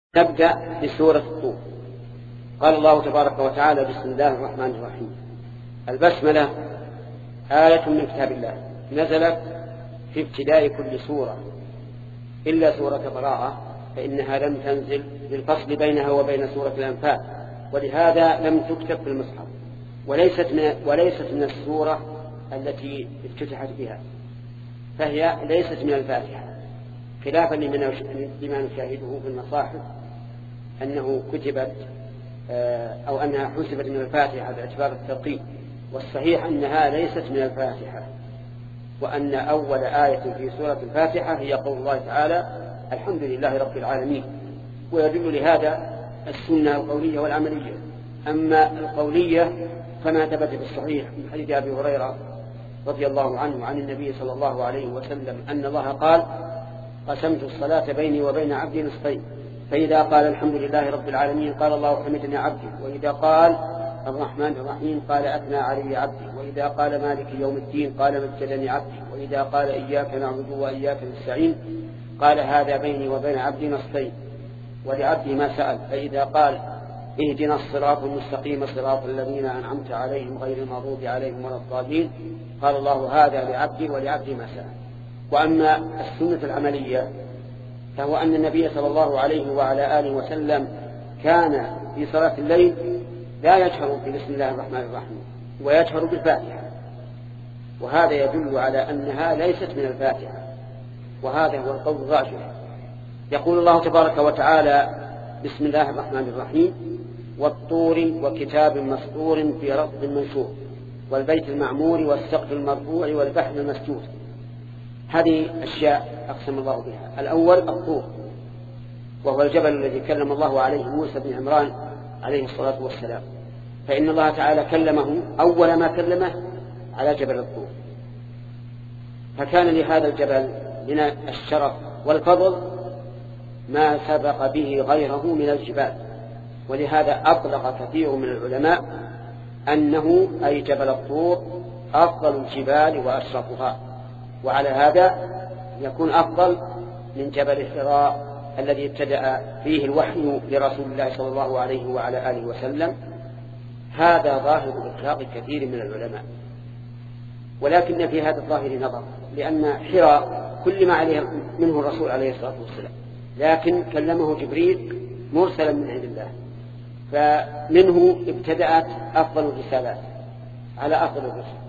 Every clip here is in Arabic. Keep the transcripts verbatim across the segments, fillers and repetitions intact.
نبدأ بسورة الطور. قال الله تبارك وتعالى: بسم الله الرحمن الرحيم. البسملة آية من كتاب الله نزلت في ابتداء كل سورة إلا سورة براءة، فإنها لم تنزل للفصل بينها وبين سورة الأنفال، ولهذا لم تكتب في المصحف، وليست من, وليست من السورة التي افتتحت بها، فهي ليست من الفاتحة، خلافا لما نشاهده في المصاحف أنه كتبت أو أنها حسبت من الفاتحة باعتبار الترقيم. والصحيح أنها ليست من الفاتحة، وأن أول آية في سورة الفاتحة هي قول الله تعالى: الحمد لله رب العالمين. ويدل لهذا السنة القولية والعملية. أما القولية فما ثبت في الصحيح من حديث أبي هريرة رضي الله عنه عن النبي صلى الله عليه وسلم أن الله قال: قسمت الصلاة بيني وبين عبدي نصفين، فإذا قال الحمد لله رب العالمين قال الله حمدني عبدي، وإذا قال الرحمن الرحيم قال أثنى علي عبدي، وإذا قال مالك يوم الدين قال مجدني عبدي، وإذا قال إياك نعبد وإياك نستعين قال هذا بيني وبين عبدي نصفين ولعبدي ما سأل، فإذا قال اهدنا الصراط المستقيم صراط الذين أنعمت عليهم غير المغضوب عليهم ولا الضالين قال الله هذا لعبدي ولعبدي ما سأل. وأما السنة العملية فهو أن النبي صلى الله عليه وعلى آله وسلم كان في صلاة الليل لا يجهر بسم الله الرحمن الرحيم ويجهر بالفاتحة، وهذا يدل على أنها ليست من الفاتحة، وهذا هو القول الراجح. يقول الله تبارك وتعالى: بسم الله الرحمن الرحيم، والطور وكتاب مسطور في رق منشور والبيت المعمور والسقف المرفوع والبحر المسجور. هذه أشياء أقسم الله بها. الأول الطور، وهو الجبل الذي كلم الله عليه موسى بن عمران عليه الصلاة والسلام، فإن الله تعالى كلمه أول ما كلمه على جبل الطور، فكان لهذا الجبل من الشرف والفضل ما سبق به غيره من الجبال، ولهذا أطلق كثير من العلماء أنه أي جبل الطور أفضل الجبال وأشرفها، وعلى هذا يكون أفضل من جبل حراء الذي ابتدأ فيه الوحي لرسول الله صلى الله عليه وعلى آله وسلم. هذا ظاهر إطلاق كثير من العلماء، ولكن في هذا الظاهر نظر، لأن حراء كل ما عليه منه الرسول عليه الصلاة والسلام، لكن كلمه جبريل مرسلا من عند الله، فمنه ابتدأت أفضل الرسالات على أفضل الرسل.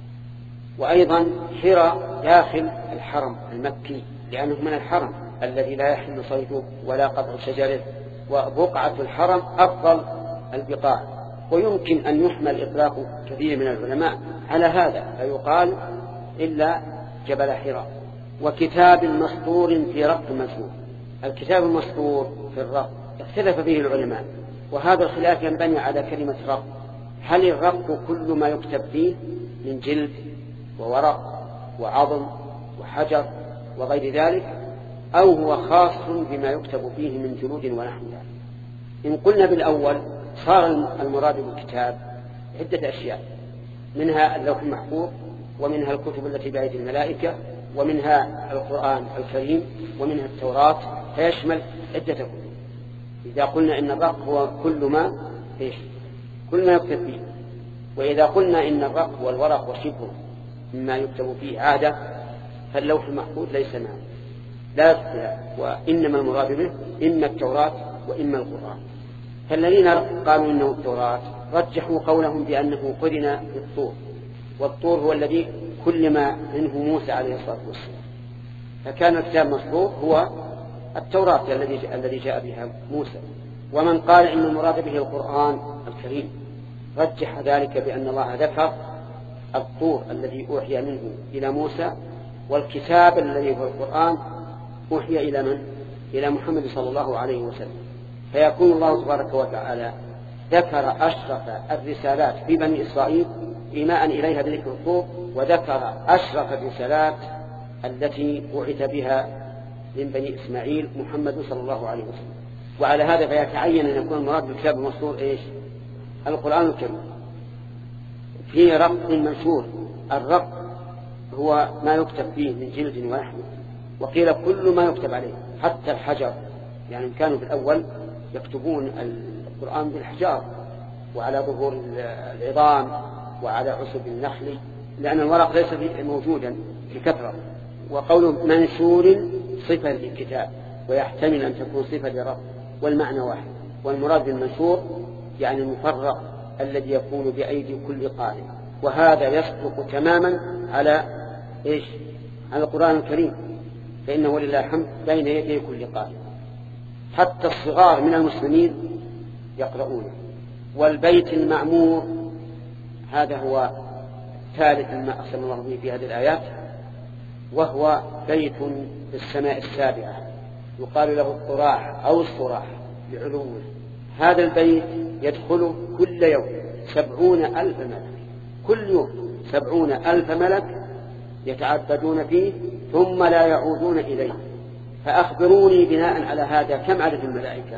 وأيضا حراء داخل الحرم المكي، لأنه من الحرم الذي لا يحل صيده ولا قطع شجره، وبقعة الحرم أفضل البقاع، ويمكن أن يحمل إطلاق كثير من العلماء على هذا، فيقال إلا جبل حراء. وكتاب مسطور في رق منشور. الكتاب المسطور في الرق اختلف فيه العلماء، وهذا الخلاف ينبني على كلمة رق. هل الرق كل ما يكتب فيه من جلد وورق وعظم وحجر وغير ذلك، أو هو خاص بما يكتب فيه من جلود ونحوها؟ إن قلنا بالأول صار المراد بالكتاب عدة أشياء، منها اللوح المحفوظ، ومنها الكتب التي بأيدي الملائكة، ومنها القرآن الكريم، ومنها التوراة، فيشمل عدة كتب. إذا قلنا إن الرق هو كل ما إيش كل ما يكتب فيه، وإذا قلنا إن الرق والورق وشبه مما يكتب فيه عادة، فاللوح المحفوظ ليس معه لا يكتب، وإنما المراد به إما التوراة وإما القرآن. فالذين قالوا إنه التوراة رجحوا قولهم بأنه قرن بالطور، والطور هو الذي كلم منه موسى عليه الصلاة والسلام، فكان الكتاب مسطور هو التوراة الذي الذي جاء بها موسى. ومن قال إن المراد به القرآن الكريم رجح ذلك بأن الله ذكر الطور الذي أوحي منه إلى موسى، والكتاب الذي هو القرآن أوحي إلى من؟ إلى محمد صلى الله عليه وسلم. فيكون الله تبارك وتعالى ذكر أشرف الرسالات في بني إسرائيل إيماء إليها بذكر الطور، وذكر أشرف الرسالات التي بعث بها من بني إسماعيل محمد صلى الله عليه وسلم. وعلى هذا فيتعين أن يكون المراد بالكتاب المسطور إيش؟ القرآن الكريم في رق منشور. الرق هو ما يكتب فيه من جلد ولحم، وقيل كل ما يكتب عليه حتى الحجر يعني كانوا في الأول يكتبون القرآن بالحجار وعلى ظهور العظام وعلى عصب النخل، لأن الورق ليس موجودا بكثرة. وقوله منشور صفة للكتاب، ويحتمل أن تكون صفة لرب، والمعنى واحد. والمراد بالمنشور يعني المفرق الذي يكون بأيدي كل قارئ، وهذا يصدق تماما على إيش؟ على القرآن الكريم، فإنه لله الحمد بين يدي كل قارئ، حتى الصغار من المسلمين يقرؤونه. والبيت المعمور هذا هو ثالث ما أقسم الله به في هذه الآيات، وهو بيت في السماء السابعة يقال له الطراح أو الصراح لعلوه. هذا البيت يدخله كل يوم سبعون ألف ملك، كل يوم سبعون ألف ملك يتعبدون فيه ثم لا يعودون إليه. فأخبروني بناء على هذا كم عدد الملائكة؟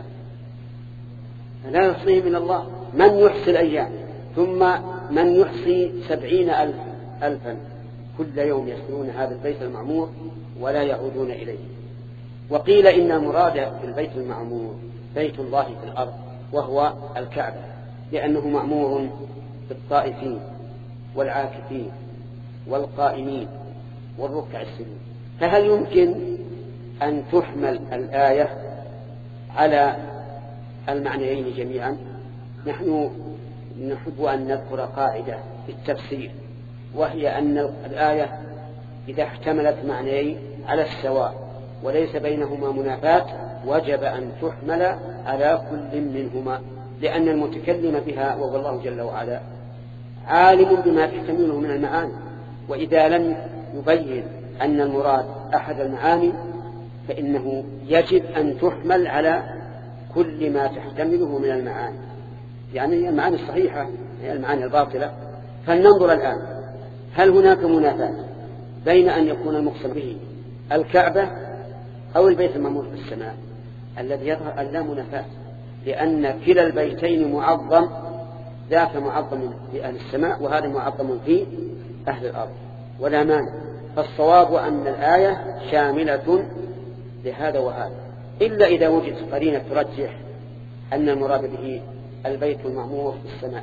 لا يحصيه من الله، من يحصي الأيام، ثم من يحصي سبعين ألف ألفا كل يوم يسكنون هذا البيت المعمور ولا يعودون إليه. وقيل إن المراد بالبيت المعمور بيت الله في الأرض، وهو الكعبة، لأنه معمور بالطائفين والعاكفين والقائمين والركع السجود. فهل يمكن أن تحمل الآية على المعنيين جميعا؟ نحن نحب أن نذكر قاعدة في التفسير، وهي أن الآية إذا احتملت معنيين على السواء وليس بينهما منافاة وجب أن تحمل على كل منهما، لأن المتكلم بها وهو الله جل وعلا عالم بما تحتمله من المعاني، وإذا لم يبين أن المراد أحد المعاني فإنه يجب أن تحمل على كل ما تحتمله من المعاني، يعني المعاني الصحيحة هي المعاني الباطلة. فلننظر الآن هل هناك منافاة بين أن يكون المقسم به الكعبة أو البيت المعمور في السماء؟ الذي يظهر أن لا منافاة، لأن كلا البيتين معظم، ذاك معظم في أهل السماء وهذا معظم في أهل الأرض ولا مانع. فالصواب أن الآية شاملة لهذا وهذا، إلا إذا وجدت قرينة ترجح أن المراد به البيت المعمور في السماء.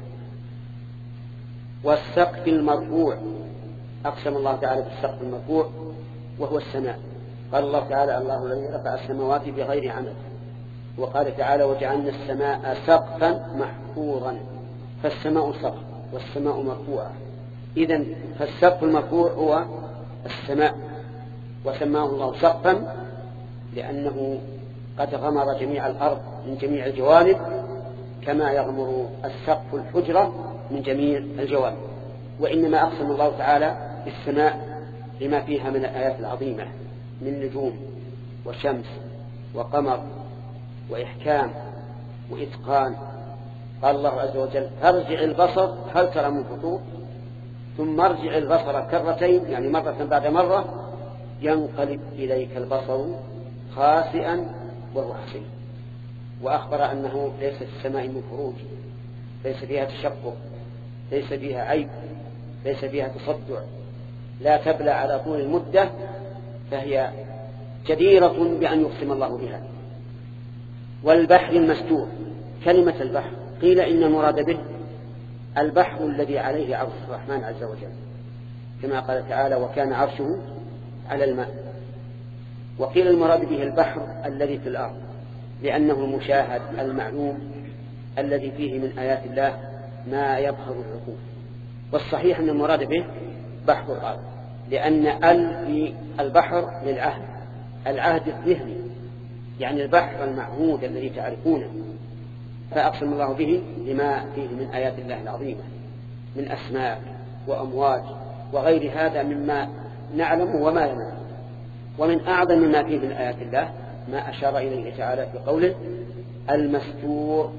والسقف المرفوع أقسم الله تعالى بالسقف المرفوع وهو السماء. قال الله تعالى الله الذي رفع السماوات بغير عمد، وقال تعالى وجعلنا السماء سقفا محفورا، فالسماء سقف والسماء مرفوعة. إذن فالسقف المرفوع هو السماء، وسماه الله سقفا لأنه قد غمر جميع الأرض من جميع الجوانب كما يغمر السقف الحجرة من جميع الجوانب. وإنما أقسم الله تعالى بالسماء لما فيها من الآيات العظيمة من نجوم وشمس وقمر وإحكام وإتقان. قال الله عز وجل فارجع البصر هل ترى من فطور، ثم ارجع البصر كرتين يعني مرة بعد مرة ينقلب إليك البصر خاسئا وهو حسين. وأخبر أنه ليس في السماء من فروج، ليس فيها تشقق، ليس فيها عيب، ليس فيها تصدع، لا تبلى على طول المدة، فهي جديرة بأن يقسم الله بها. والبحر المسجور، كلمة البحر قيل إن المراد به البحر الذي عليه عرش الرحمن عز وجل، كما قال تعالى وكان عرشه على الماء. وقيل المراد به البحر الذي في الأرض، لأنه المشاهد المعلوم الذي فيه من آيات الله ما يبهر العقول. والصحيح أن المراد به بحر الأرض، لأن ال في البحر للعهد، العهد الذهني، يعني البحر المعهود الذي تعرفونه. فأقسم الله به لما فيه من آيات الله العظيمة من أسماء وأمواج وغير هذا مما نعلم وما لا نعلم. ومن أعظم ما فيه من آيات الله ما أشار إليه تعالى في قوله المستور.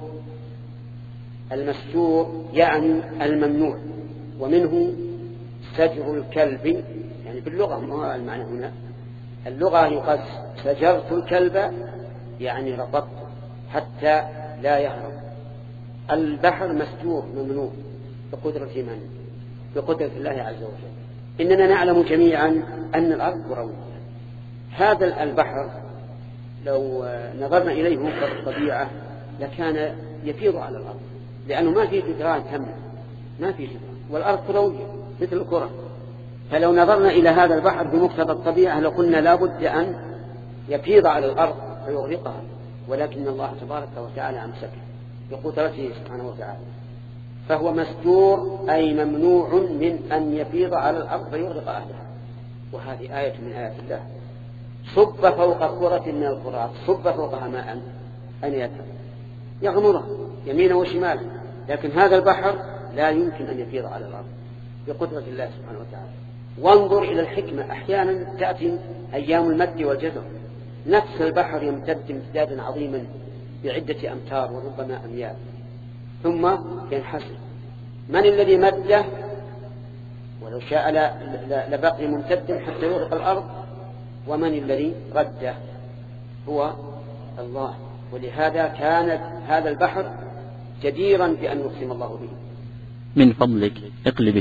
المستور يعني الممنوع، ومنه سجر الكلب، يعني باللغة ما المعنى هنا، اللغة يقال سجرت الكلب يعني ربطته حتى لا يهرب. البحر مستور ممنوع بقدرة من؟ بقدرة الله عز وجل. إننا نعلم جميعا أن الأرض كروية، هذا البحر لو نظرنا إليه مقتضى الطبيعة لكان يفيض على الأرض، لأنه ما فيه جدران تمنع، ما فيه جدران، والأرض كروية مثل الكرة. فلو نظرنا إلى هذا البحر بمقتضى الطبيعة لقلنا لا بد أن يفيض على الأرض فيغرقها، ولكن الله تبارك وتعالى أمسكه بقدرته سبحانه وتعالى. فهو مستور أي ممنوع من أن يفيض على الأرض فيغرق أهلها. وهذه آية من آيات الله. صب فوق كرة من الكرات، صب فوقها ماء أن يذهب يغمرها يمينا وشمالا، لكن هذا البحر لا يمكن أن يفيض على الأرض بقدرة الله سبحانه وتعالى. وانظر إلى الحكمة، أحيانا تأتي أيام المد والجزر، نفس البحر يمتد امتدادا عظيما بعدة أمتار وربما أميال ثم ينحسر. من الذي مده؟ ولو شاء لبقي ممتدا حتى يغرق الأرض. ومن الذي رده؟ هو الله. ولهذا كانت هذا البحر جديرا بأن يقسم الله به. من فضلك اقلب.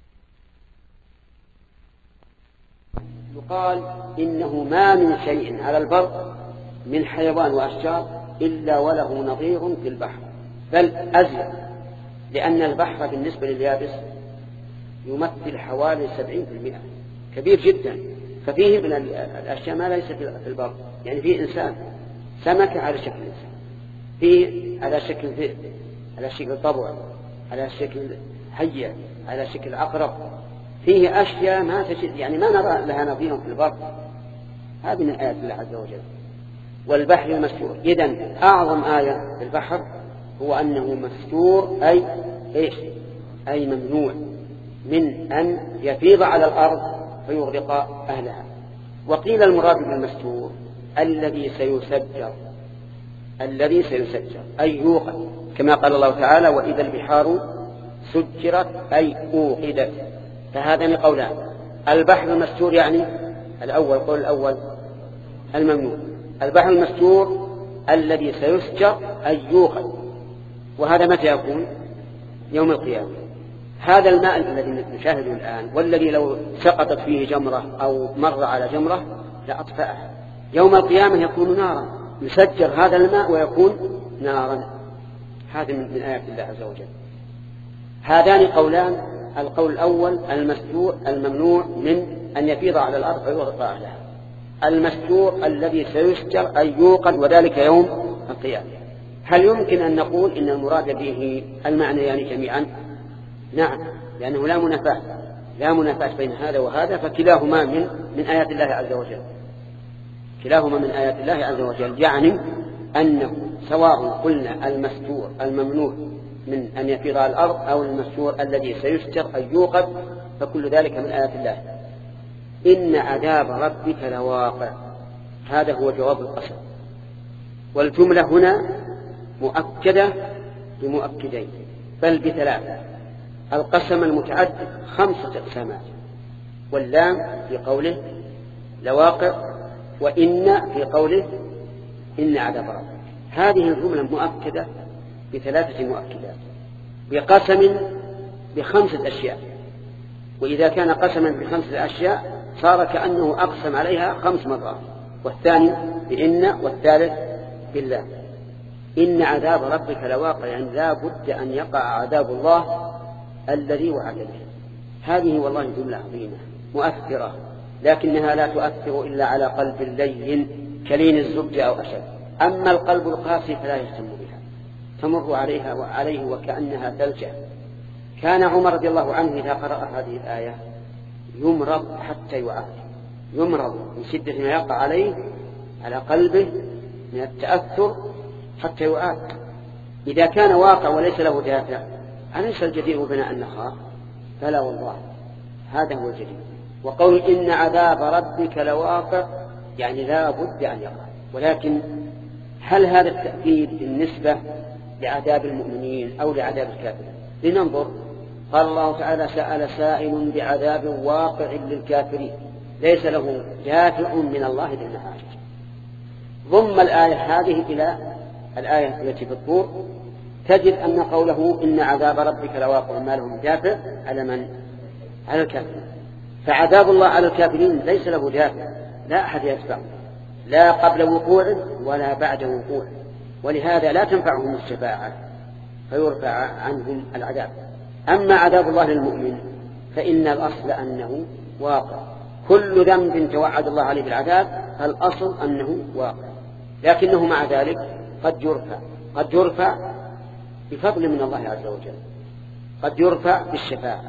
يقال إنه ما من شيء على البر من حيوان وأشجار إلا وله نظير في البحر، بل أزيد، لأن البحر بالنسبة لليابس يمثل حوالي سبعين في المئة، كبير جدا. ففيه من الأشياء ما ليس في البر، يعني فيه إنسان، سمكة على شكل إنسان، فيه على شكل ذئب، على شكل طبع، على شكل حية، على شكل عقرب، فيه أشياء ما تجد، يعني ما نرى لها نظير في البر. هذه من آيات الله عز وجل. والبحر المستور، إذن أعظم آية في البحر هو أنه مستور، أي إيش؟ أي ممنوع من أن يفيض على الأرض فيغرق أهلها. وقيل المراد بالمستور الذي سيسجر، الذي سيسجر أي يوقد، كما قال الله تعالى وإذا البحار سجرت أي أوقدت. فهذان قولان. البحر المستور يعني الأول، قول الأول الممنوع. البحر المستور الذي سيسجر أي يوقد. وهذا متى يكون؟ يوم القيامة. هذا الماء الذي نشاهده الآن والذي لو سقطت فيه جمرة أو مر على جمرة لأطفأها، يوم القيامة يكون نارا، يسجر هذا الماء ويكون نارا. هذا من آيات الله عز وجل. هذان قولان. القول الأول المستور الممنوع من أن يفيض على الأرض فيغرق أهلها. المستور الذي سيسجر أي يوقد، وذلك يوم القيامة. هل يمكن أن نقول إن المراد به المعنى يعني جميعا؟ نعم، لأنه لا منافاة لا منافاة بين هذا وهذا، فكلاهما من من آيات الله عز وجل. كلاهما من آيات الله عز وجل، يعني أنه سواء قلنا المستور الممنوع من أن يفيض على الأرض أو المستور الذي سيستر أن يوقد، فكل ذلك من آيات الله. إن عذاب ربك لواقع، هذا هو جواب القسم. والجملة هنا مؤكدة بمؤكدين بل بثلاثة. القسم المتعدد خمسة أقسامات، واللام في قوله لواقع، وإن في قوله إن عذاب ربك. هذه الجملة مؤكدة بثلاثة مؤكدات، بقسم بخمسة أشياء. وإذا كان قسما بخمسة أشياء صار كأنه أقسم عليها خمس مرات، والثاني بإن والثالث بالله. إن عذاب ربك لواقع، يعني لا بد أن يقع عذاب الله الذي وعد به. هذه والله جملة عظيمة مؤثرة، لكنها لا تؤثر إلا على قلب لين كلين الزبد أو أشد. أما القلب القاسي فلا يهتم بها، تمر عليها وعليه وكأنها ثلجة. كان عمر رضي الله عنه إذا قرأ هذه الآية يمرض حتى يعاد، يمرض من شدة ما يقع عليه على قلبه من التأثر حتى يعاد. إذا كان واقع وليس له دافع، أليس الجدير بنا أن نخاف؟ فلا والله، هذا هو الجدير. وقول إن عذاب ربك لواقع يعني لا بد أن يقع. ولكن هل هذا التأكيد بالنسبة لعذاب المؤمنين أو لعذاب الكافرين؟ لننظر. قال الله تعالى سأل سائل بعذاب واقع للكافرين ليس له دافع من الله ذي المعارج. ضم الآية هذه إلى الآية التي في الطور، تجد أن قوله إن عذاب ربك لواقع ما له دافع على من؟ على الكافرين. فعذاب الله على الكافرين ليس له دافع، لا أحد يدفعه، لا قبل وقوعه ولا بعد وقوعه، ولهذا لا تنفعهم الشفاعة فيرفع عنهم العذاب. أما عذاب الله للمؤمن فإن الأصل أنه واقع، كل ذنب توعد الله عليه بالعذاب فالأصل أنه واقع، لكنه مع ذلك قد يرفع قد يرفع بفضل من الله عز وجل، قد يرفع بالشفاعة،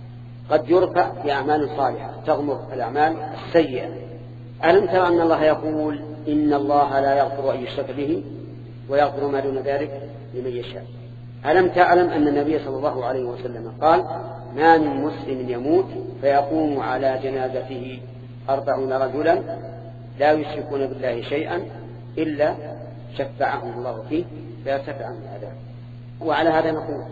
قد يرفع بأعمال صالحة تغمر الأعمال السيئة. ألم ترى أن الله يقول إن الله لا يغفر أن يشرك به ويغفر ما دون ذلك لمن يشاء؟ ألم تعلم أن النبي صلى الله عليه وسلم قال ما من مسلم يموت فيقوم على جنازته أربعون رجلا لا يشركون بالله شيئا إلا شفعهم الله فيه فيرتفع عنه العذاب. وعلى هذا نقول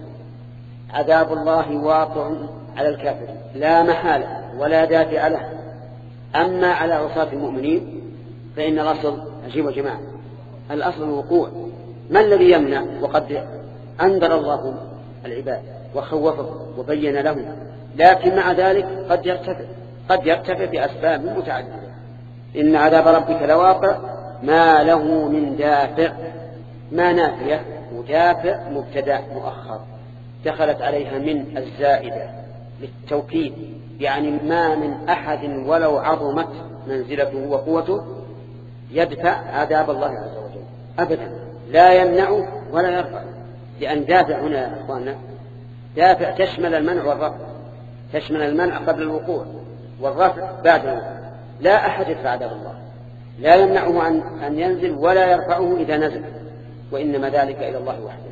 عذاب الله واقع على الكافر لا محالة ولا دافع له. أما على عصاة المؤمنين فإن الأصل عجيب وجماعة، الأصل الوقوع. ما الذي يمنع؟ وقد أنذر الله العباد وخوفهم وبين لهم، لكن مع ذلك قد يرتفع قد يرتفع بأسباب متعددة. إن عذاب ربك لواقع ما له من دافع. ما نافية ودافع مبتدأ مؤخر دخلت عليها من الزائدة للتوكيد، يعني ما من أحد ولو عظمت منزلته وقوته يدفع عذاب الله عز وجل أبدا، لا يمنعه ولا يرفع. لأن دافع هنا يا أخواننا دافع تشمل المنع والرفع، تشمل المنع قبل الوقوع والرفع بعد الوقوع. لا أحد يدفع عذاب الله، لا يمنعه عن أن ينزل ولا يرفعه إذا نزل، وإنما ذلك إلى الله وحده.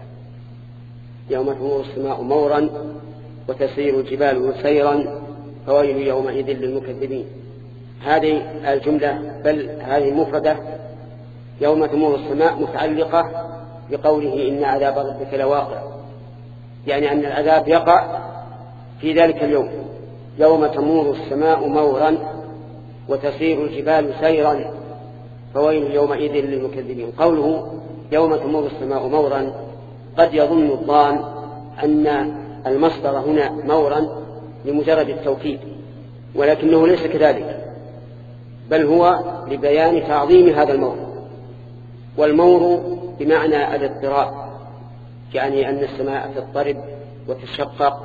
يوم تمور السماء مورا وتسير الجبال سيرا فويل يومئذ للمكذبين. هذه الجملة بل هذه المفردة يوم تمور السماء متعلقة بقوله إن عذاب ربك لواقع، يعني أن العذاب يقع في ذلك اليوم. يوم تمور السماء مورا وتسير الجبال سيرا فويل يومئذ للمكذبين. قوله يوم تمور السماء مورا قد يظن الظان أن المصدر هنا مورا لمجرد التوكيد، ولكنه ليس كذلك، بل هو لبيان تعظيم هذا المور. والمور بمعنى الاضطراب، يعني أن السماء تضطرب وتشقق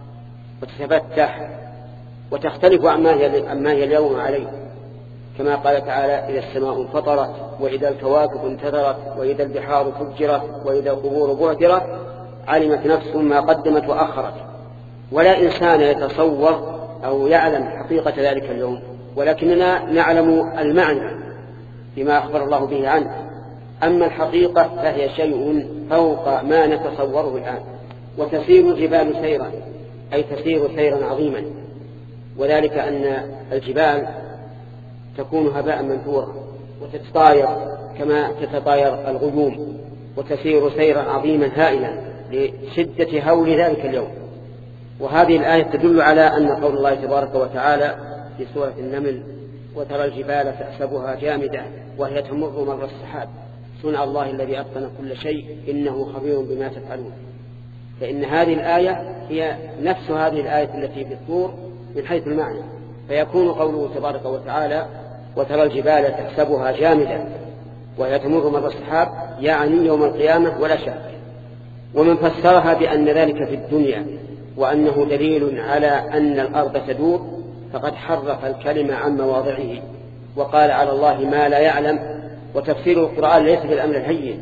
وتتفتح وتختلف عما هي اليوم عليه، كما قال تعالى إذا السماء انفطرت وإذا الكواكب انتثرت وإذا البحار فجرت وإذا القبور بعثرت علمت نفس ما قدمت وأخرت. ولا إنسان يتصور أو يعلم حقيقة ذلك اليوم، ولكننا نعلم المعنى بما أخبر الله به عنه. أما الحقيقة فهي شيء فوق ما نتصوره الآن. وتسير الجبال سيرا أي تسير سيرا عظيما، وذلك أن الجبال تكون هباء منثورا وتتطاير كما تتطاير الغيوم، وتسير سيرا عظيما هائلا لشدة هول ذلك اليوم. وهذه الآية تدل على أن قول الله تبارك وتعالى في سورة النمل وترى الجبال تحسبها جامدة وهي تمر مر السحاب صنع الله الذي أتقن كل شيء إنه خبير بما تفعلون. فإن هذه الآية هي نفس هذه الآية التي في الطور من حيث المعنى، فيكون قوله تبارك وتعالى وترى الجبال تحسبها جامدة وهي تمر مر السحاب يعني يوم القيامة ولا شك. ومن فسرها بأن ذلك في الدنيا وأنه دليل على أن الأرض تدور فقد حرف الكلمة عن مواضعه وقال على الله ما لا يعلم. وتفسير القرآن ليس بالأمر الهين،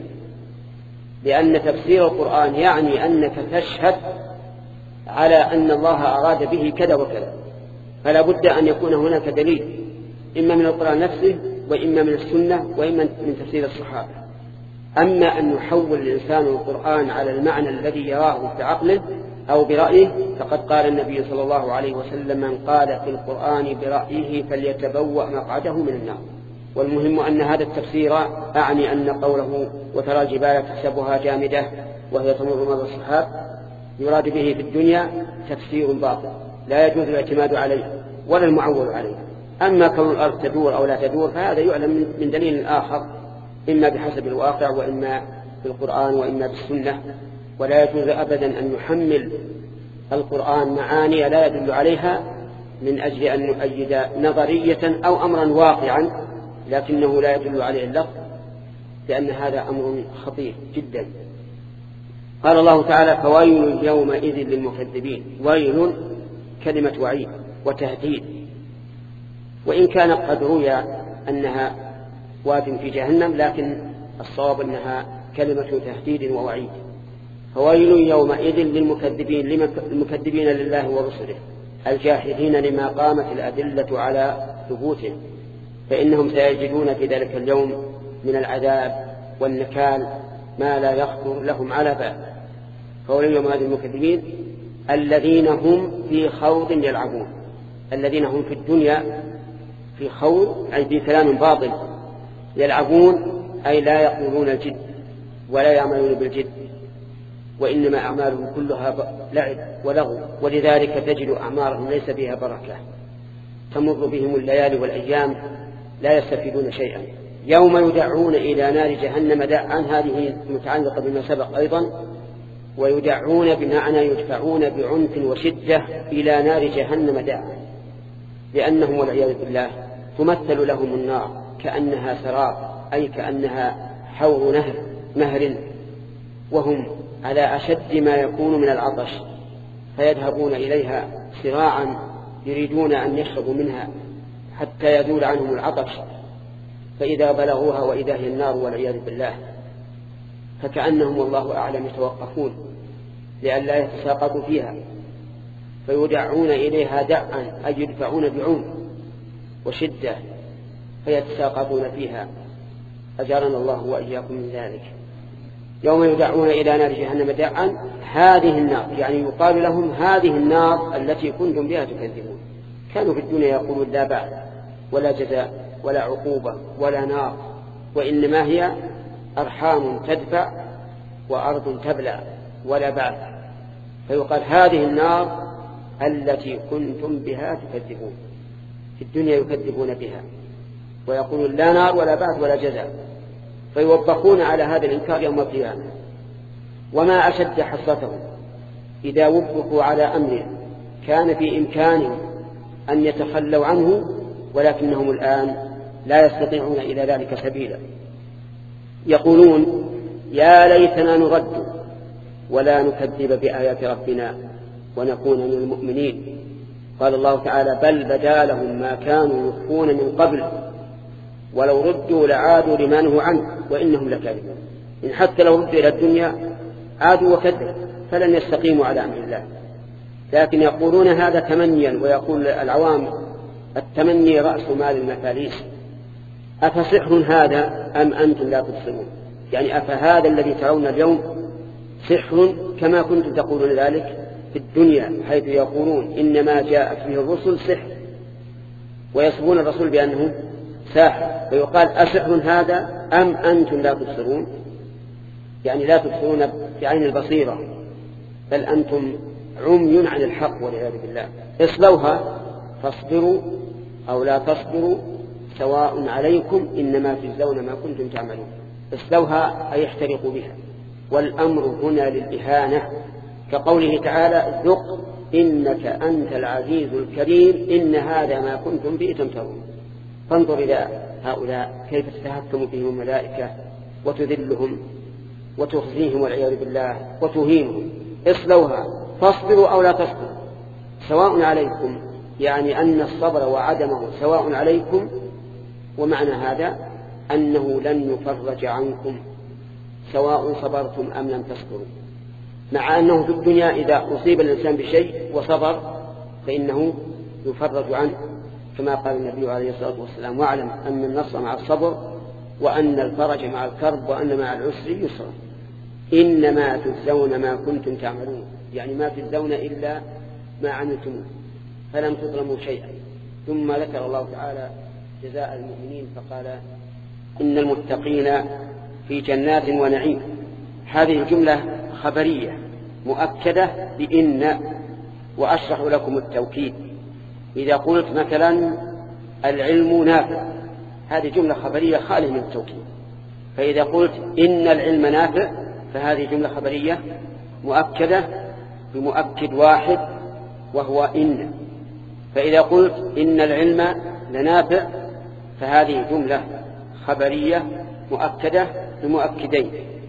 لأن تفسير القرآن يعني أنك تشهد على أن الله أراد به كذا وكذا، فلا بد أن يكون هناك دليل إما من القرآن نفسه وإما من السنة وإما من تفسير الصحابة. أما أن يحول الإنسان القرآن على المعنى الذي يراه في عقله أو برأيه فقد قال النبي صلى الله عليه وسلم من قال في القرآن برأيه فليتبوأ مقعده من النار. والمهم أن هذا التفسير أعني أن قوله وترى الجبال تحسبها جامدة وهي تمر مر السحاب يراد به في الدنيا تفسير باطل لا يجوز الاعتماد عليه ولا المعول عليه. أما كون الأرض تدور أو لا تدور فهذا يعلم من دليل آخر إما بحسب الواقع وإما بالقرآن وإما بالسنة. ولا يجوز أبدا أن يحمل القرآن معاني لا يدل عليها من أجل أن نؤيد نظرية أو أمرا واقعا لكنه لا يدل عليه اللفظ، لأن هذا أمر خطير جدا. قال الله تعالى: فويل يومئذ للمكذبين. ويل كلمة وعيد وتهديد، وإن كان قد روي أنها واد في جهنم، لكن الصواب أنها كلمة تهديد ووعيد. فويل يومئذ للمكذبين، للمكذبين لله ورسله الجاحدين لما قامت الأدلة على ثبوته، فإنهم سيجدون في ذلك اليوم من العذاب والنكال ما لا يخطر لهم على بال. فويل يومئذ للمكذبين الذين هم في خوض يلعبون. الذين هم في الدنيا في خوض أي في كلام باطل، يلعبون أي لا يقولون الجد ولا يعملون بالجد، وإنما أعمالهم كلها لعب ولغو، ولذلك تجد أعمالهم ليس فيها بركة، تمر بهم الليالي والأيام لا يستفيدون شيئا. يوم يدعون إلى نار جهنم دعا، هذه متعلقة بما سبق أيضا. ويدعون بمعنى يدفعون بعنف وشدة إلى نار جهنم دعا، لأنهم والعياذ بالله تمثل لهم النار كأنها سراب، أي كأنها حور نهر نهر وهم على أشد ما يكون من العطش، فيذهبون إليها سراعا يريدون أن يشربوا منها حتى يزول عنهم العطش، فإذا بلغوها وإذا هي النار والعياذ بالله، فكأنهم والله أعلم يتوقفون لئلا يتساقطوا فيها، فيدعون إليها دعا أي يدفعون بعنف وشدة فيتساقطون فيها، أجارنا الله وإياكم من ذلك. يوم يدعون إلى نار جهنم دعا، هذه النار، يعني يقال لهم هذه النار التي كنتم بها تكذبون. كانوا في الدنيا يقولون لا بعث ولا جزاء ولا عقوبة ولا نار، وإنما هي أرحام تدفع وأرض تبلع ولا بعث، فيقال هذه النار التي كنتم بها تكذبون. في الدنيا يكذبون بها ويقولون لا نار ولا بعث ولا جزاء، فيوبخون على هذا الإنكار يوم القيامة. وما أشد حسرتهم إذا وبخوا على أمر كان في إمكانهم أن يتخلوا عنه، ولكنهم الآن لا يستطيعون إلى ذلك سبيلا. يقولون يا ليتنا نرد ولا نكذب بآيات ربنا ونكون من المؤمنين. قال الله تعالى: بل بدا لهم ما كانوا يخفون من قبل ولو ردوا لعادوا لما نهوا عنه وإنهم لكاذبون. إن حتى لو ردوا إلى الدنيا عادوا وكذبوا فلن يستقيموا على أمر الله. لكن يقولون هذا تمنيا، ويقول العوام التمني رأس مال المفاليس. أفسحر هذا أم أنتم لا تبصرون؟ يعني أفهذا الذي ترون اليوم سحر كما كنتم تقولون ذلك في الدنيا، حيث يقولون إنما جاءت به الرسل سحر، ويصفون الرسول بأنه ساحر، ويقال أسحر هذا أم أنتم لا تبصرون؟ يعني لا تبصرون بعين البصيرة، بل أنتم عمي عن الحق والعياذ بالله. اصلوها فاصبروا أو لا تصبروا سواء عليكم إنما تجزون ما كنتم تعملون. اصلوها أي احترقوا بها، والأمر هنا للإهانة، كقوله تعالى: ذق إنك أنت العزيز الكريم إن هذا ما كنتم به تمترون. فانظر إلى هؤلاء كيف تتهكم بهم الملائكة وتذلهم وتخزيهم والعياذ بالله وتهينهم. اصلوها فاصبروا أو لا تصبروا سواء عليكم، يعني أن الصبر وعدمه سواء عليكم، ومعنى هذا أنه لن يفرج عنكم سواء صبرتم أم لم تصبروا، مع أنه في الدنيا إذا أصيب الإنسان بشيء وصبر فإنه يفرج عنه، كما قال النبي عليه الصلاة والسلام: واعلم أن النصر مع الصبر وأن الفرج مع الكرب وأن مع العسر يسرا. إنما تجزون ما كنتم تعملون، يعني ما تجزون إلا ما عملتم فلم تظلموا شيئا. ثم ذكر الله تعالى جزاء المؤمنين فقال: إن المتقين في جنات ونعيم. هذه الجملة خبرية مؤكدة بإن، وأشرح لكم التوكيد. إذا قلت مثلا العلم نافع، هذه جملة خبرية خالية من التوكيد. فإذا قلت إن العلم نافع فهذه جملة خبرية مؤكدة بمؤكد واحد وهو إن. فإذا قلت إن العلم لنافع فهذه جملة خبرية مؤكدة بمؤكدين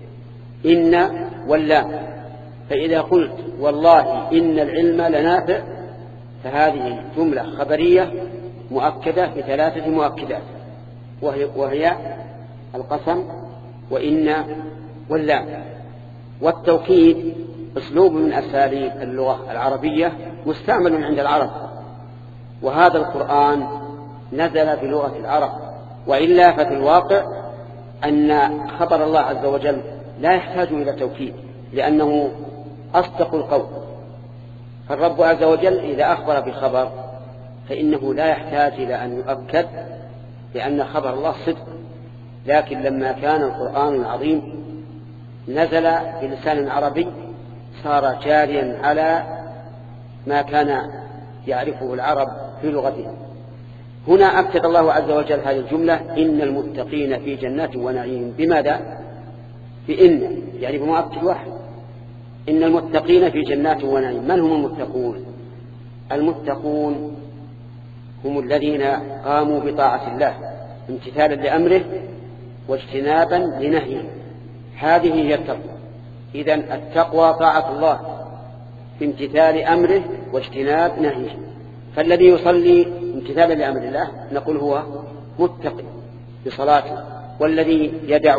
إن واللام. فإذا قلت والله إن العلم لنافع فهذه جملة خبرية مؤكدة بثلاثة مؤكدات، وهي, وهي القسم وإن واللام. والتوكيد أسلوب من أساليب اللغة العربية مستعمل عند العرب، وهذا القرآن نزل بلغة العرب، وإلا ففي الواقع أن خبر الله عز وجل لا يحتاج إلى توكيد لأنه أصدق القول. فالرب عز وجل إذا أخبر بخبر فإنه لا يحتاج إلى أن يؤكد لأن خبر الله صدق. لكن لما كان القرآن العظيم نزل بلسان عربي صار جاريا على ما كان يعرفه العرب في لغتهم. هنا أكد الله عز وجل هذه الجملة إن المتقين في جنات ونعيم. بماذا؟ بإن، يعني بمؤكد واحد، إن المتقين في جنات ونعيم. من هم المتقون؟ المتقون هم الذين قاموا بطاعة الله امتثالا لأمره واجتنابا لنهيه. هذه هي التقوى. إذن التقوى طاعة الله في امتثال أمره واجتناب نهيه. فالذي يصلي امتثالا لأمر الله نقول هو متقي بصلاته، والذي يدع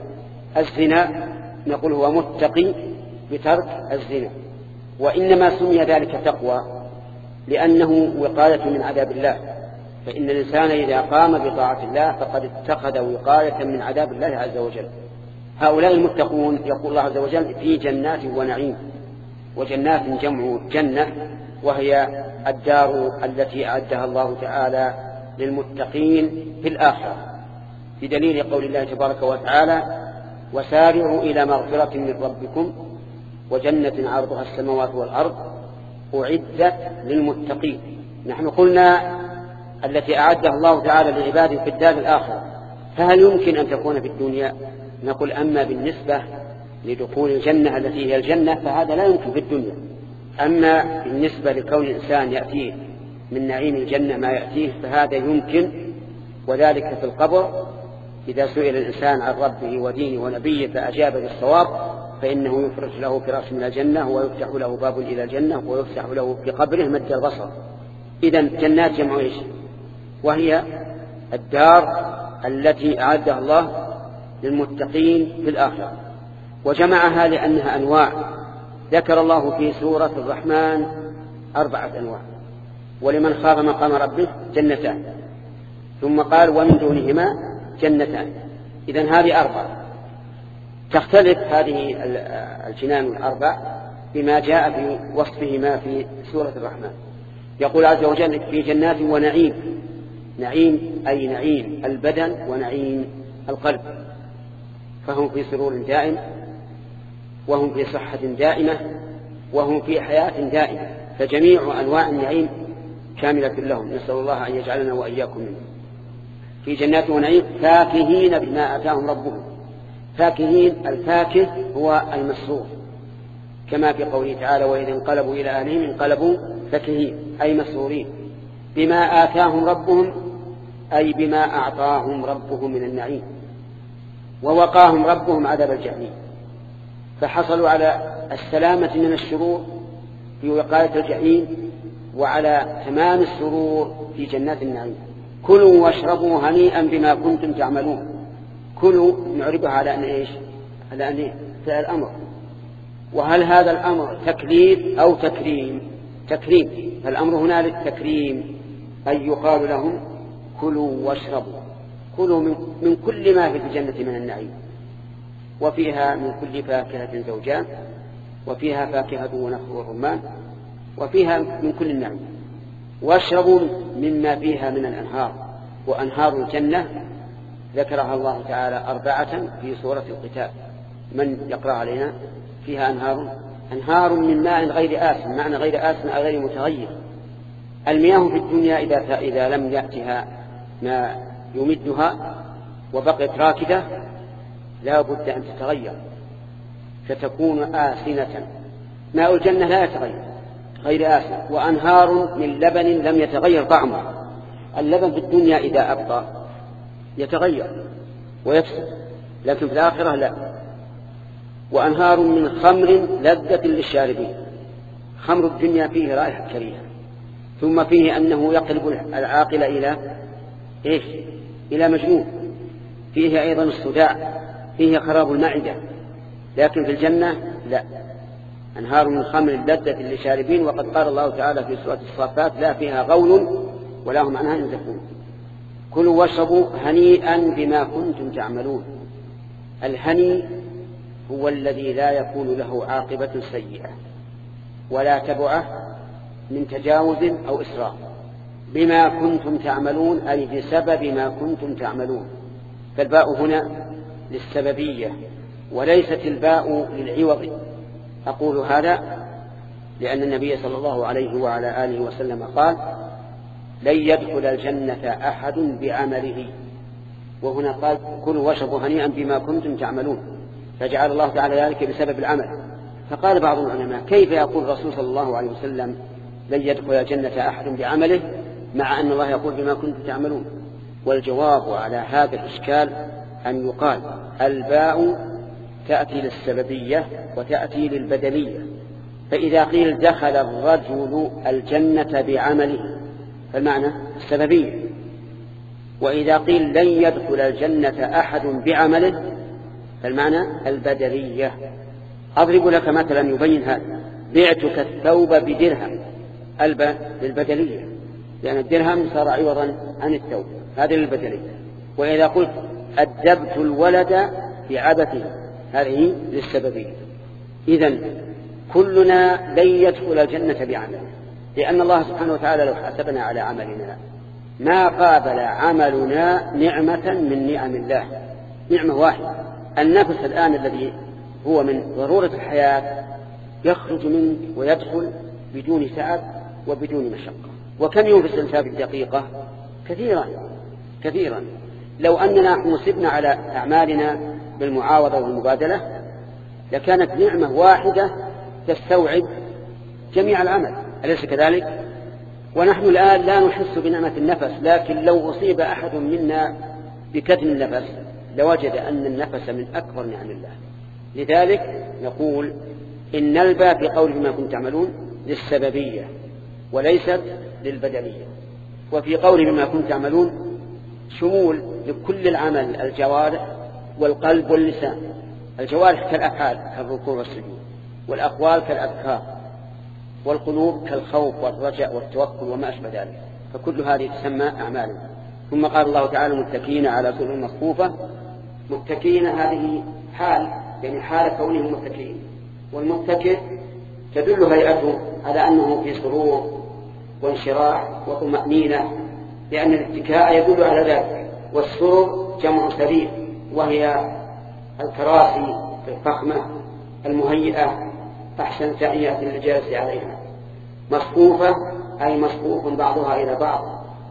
الزنا نقول هو متقي بترك الزنا. وإنما سمي ذلك تقوى لأنه وقاية من عذاب الله، فإن الإنسان إذا قام بطاعة الله فقد اتخذ وقاية من عذاب الله عز وجل. هؤلاء المتقون يقول الله عز وجل في جنات ونعيم، وجنات جمع جنة وهي الدار التي أعدها الله تعالى للمتقين في الآخرة، بدليل قول الله تبارك وتعالى وسارعوا إلى مغفرة من ربكم وجنة عرضها السماوات والأرض أعدت للمتقين. نحن قلنا التي أعدها الله تعالى لعباده في الدار الآخرة، فهل يمكن أن تكون في الدنيا؟ نقول أما بالنسبة لدخول الجنة التي هي الجنة فهذا لا يمكن في الدنيا. أما بالنسبة لكون الإنسان يأتيه من نعيم الجنة ما يأتيه فهذا يمكن، وذلك في القبر إذا سئل الإنسان عن ربه ودينه ونبيه فأجاب بالصواب فإنه يفرش له فراش من الجنة ويفتح له باب إلى الجنة ويفتح له في قبره مد البصر. إذن جنات جمع إيش؟ وهي الدار التي أعدها الله للمتقين في الآخرة. وجمعها لأنها أنواع، ذكر الله في سورة الرحمن أربعة أنواع، ولمن خاف مقام ربه جنتان، ثم قال ومن دونهما جنتان. إذن هذه أربعة. تختلف هذه الجنان الأربع بما جاء في وصفهما في سورة الرحمن. يقول عز وجل في جنات ونعيم، نعيم أي نعيم البدن ونعيم القلب، فهم في سرور دائم وهم في صحة دائمة وهم في حياة دائمة، فجميع أنواع النعيم كاملة لهم، نسأل الله أن يجعلنا وإياكم منه. في جنات ونعيم فاكهين بما آتاهم ربهم. فاكهين، الفاكه هو المسرور، كما في قوله تعالى وإذ انقلبوا إلى أهلهم انقلبوا فاكهين أي مسرورين بما آتاهم ربهم، أي بما أعطاهم ربهم من النعيم، ووقاهم ربهم عذاب الجحيم، فحصلوا على السلامة من الشرور في وقاية الجحيم وعلى تمام السرور في جنات النعيم. كلوا واشربوا هنيئا بما كنتم تعملون. كلوا نعربها على أن إيش؟ على أن فعل الأمر. وهل هذا الأمر تكليف أو تكريم؟ تكريم، فالأمر هنا للتكريم، أي يقال لهم كلوا واشربوا. كلوا من, من كل ما في الجنة من النعيم، وفيها من كل فاكهة زوجان، وفيها فاكهة ونخل ورمان، وفيها من كل النعيم. واشربوا مما فيها من الأنهار. وأنهار الجنة ذكرها الله تعالى أربعة في سورة القتال، من يقرأ علينا؟ فيها أنهار أنهار من ماء غير آسن. معنى غير آسن غير متغير. المياه في الدنيا إذا, إذا لم يأتها ما يمدها وبقيت راكدة لا بد أن تتغير فتكون آسنة. ماء الجنة لا يتغير غير آسن. وأنهار من لبن لم يتغير طعمه. اللبن في الدنيا إذا أبقى يتغير ويفسد، لكن في الآخرة لا. وأنهار من خمر لذة للشاربين. خمر الدنيا فيه رائحة كريهة، ثم فيه أنه يقلب العاقل إلى إيش؟ إلى مجنون. فيه أيضا الصداع، فيه خراب المعدة. لكن في الجنة لا، أنهار من خمر لذة للشاربين. وقد قال الله تعالى في سورة الصافات: لا فيها غول ولا هم عنها ينزفون. كلوا واشربوا هنيئا بما كنتم تعملون. الهني هو الذي لا يكون له عاقبة سيئة ولا تبعه من تجاوز أو إسراف. بما كنتم تعملون أي بسبب ما كنتم تعملون. فالباء هنا للسببية وليست الباء للعوض. أقول هذا لأن النبي صلى الله عليه وعلى آله وسلم قال: لن يدخل الجنة أحد بعمله. وهنا قال: كلوا واشربوا هنيئا بما كنتم تعملون، فجعل الله تعالى ذلك بسبب العمل. فقال بعض العلماء: كيف يقول الرسول صلى الله عليه وسلم لن يدخل الجنة أحد بعمله مع أن الله يقول بما كنتم تعملون؟ والجواب على هذا الإشكال أن يقال: الباء تأتي للسببية وتأتي للبدلية. فإذا قيل دخل الرجل الجنة بعمله فالمعنى السببية، وإذا قيل لن يدخل الجنة أحد بعمله فالمعنى البدلية. أضرب لك مثلا يبين هذا: بعتك الثوب بدرهم، الباء للبدلية لأن الدرهم صار عوضا عن الثوب، هذه للبدلية. وإذا قلت أدبت الولد بعبثه هذه للسببية. إذن كلنا لن يدخل الجنة بعمله، لأن الله سبحانه وتعالى لو حاسبنا على عملنا ما قابل عملنا نعمة من نعم الله، نعمة واحدة. النفس الآن الذي هو من ضرورة الحياة يخرج منك ويدخل بدون تعب وبدون مشقة. وكم يوم في السنساب الدقيقة؟ كثيرا كثيرا. لو أننا حسبنا على أعمالنا بالمعاوضة والمبادلة لكانت نعمة واحدة تستوعب جميع العمل، أليس كذلك؟ ونحن الآن لا نحس بنعمة النفس، لكن لو أصيب أحد منا بكتم النفس لوجد أن النفس من أكبر نعم الله. لذلك نقول إن الباء في قوله ما كنتم تعملون للسببية وليست للبدلية. وفي قوله ما كنتم تعملون شمول لكل العمل، الجوارح والقلب واللسان. الجوارح كالأفعال كالركوع والسجود، والأقوال كالأذكار، والقلوب كالخوف والرجاء والتوكل وما أشبه ذلك، فكل هذه تسمى أعمال. ثم قال الله تعالى: متكئين على سرر مصفوفة. متكئين هذه حال، يعني حال كونهم متكئين، والمتكئ تدل هيئته على أنه في سرور وانشراح وطمأنينة، لأن الاتكاء يدل على ذلك. والسرر جمع سرير، وهي الكراسي الفخمة المهيئة أحسن تهيئة للجالس عليها. مصفوفة أي مصفوف بعضها إلى بعض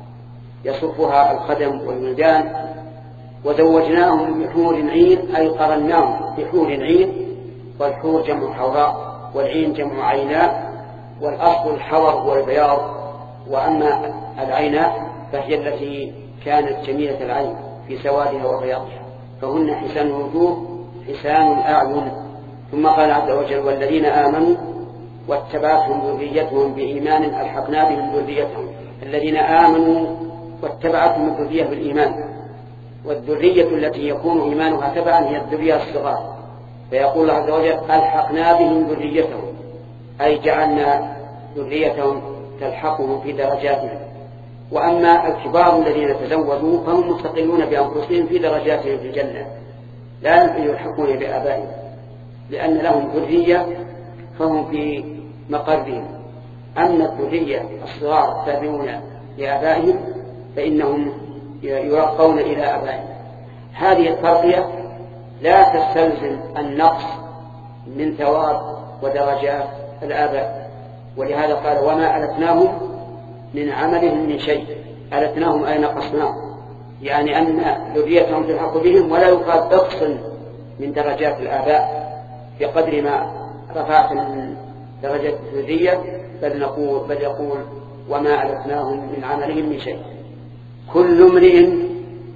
يصفها الخدم والولدان. وزوجناهم بحور عين أي قرناهم بحور عين، والحور جمع حوراء والعين جمع عيناء، والأصل الحور والبياض. وأما العيناء فهي التي كانت جميلة العين في سوادها وبياضها، فهن حسان الوجوه حسان الأعين. ثم قال عز وجل: والذين آمنوا واتبعتهم ذريتهم بإيمان ألحقنا بهم ذريتهم. الذين آمنوا واتبعتهم الذرية بالإيمان، والذرية التي يكون إيمانها تبعا هي الذرية الصغار. فيقول عز وجل: ألحقنا بهم ذريتهم أي جعلنا ذريتهم تلحقهم في درجاتهم. وأما الكبار الذين تزوجوا فهم مستقلون بأنفسهم في درجاتهم في الجنة، لا يلحقون بآبائهم، لأن لهم ذرية فهم في مقرهم. أما الذرية الصغار تابعون لآبائهم فإنهم يرقون إلى آبائهم. هذه الترقية لا تستلزم النقص من ثواب ودرجات الآباء، ولهذا قال: وما ألتناهم من عملهم من شيء. ألتناهم أي نقصناهم، يعني أن ذريتهم تلحق بهم، ولا يقال اقصن من درجات الآباء بقدر ما رفعت من درجة الذرية، بل نقول بل يقول: وما ألتناهم من عملهم من شيء. كل امرئ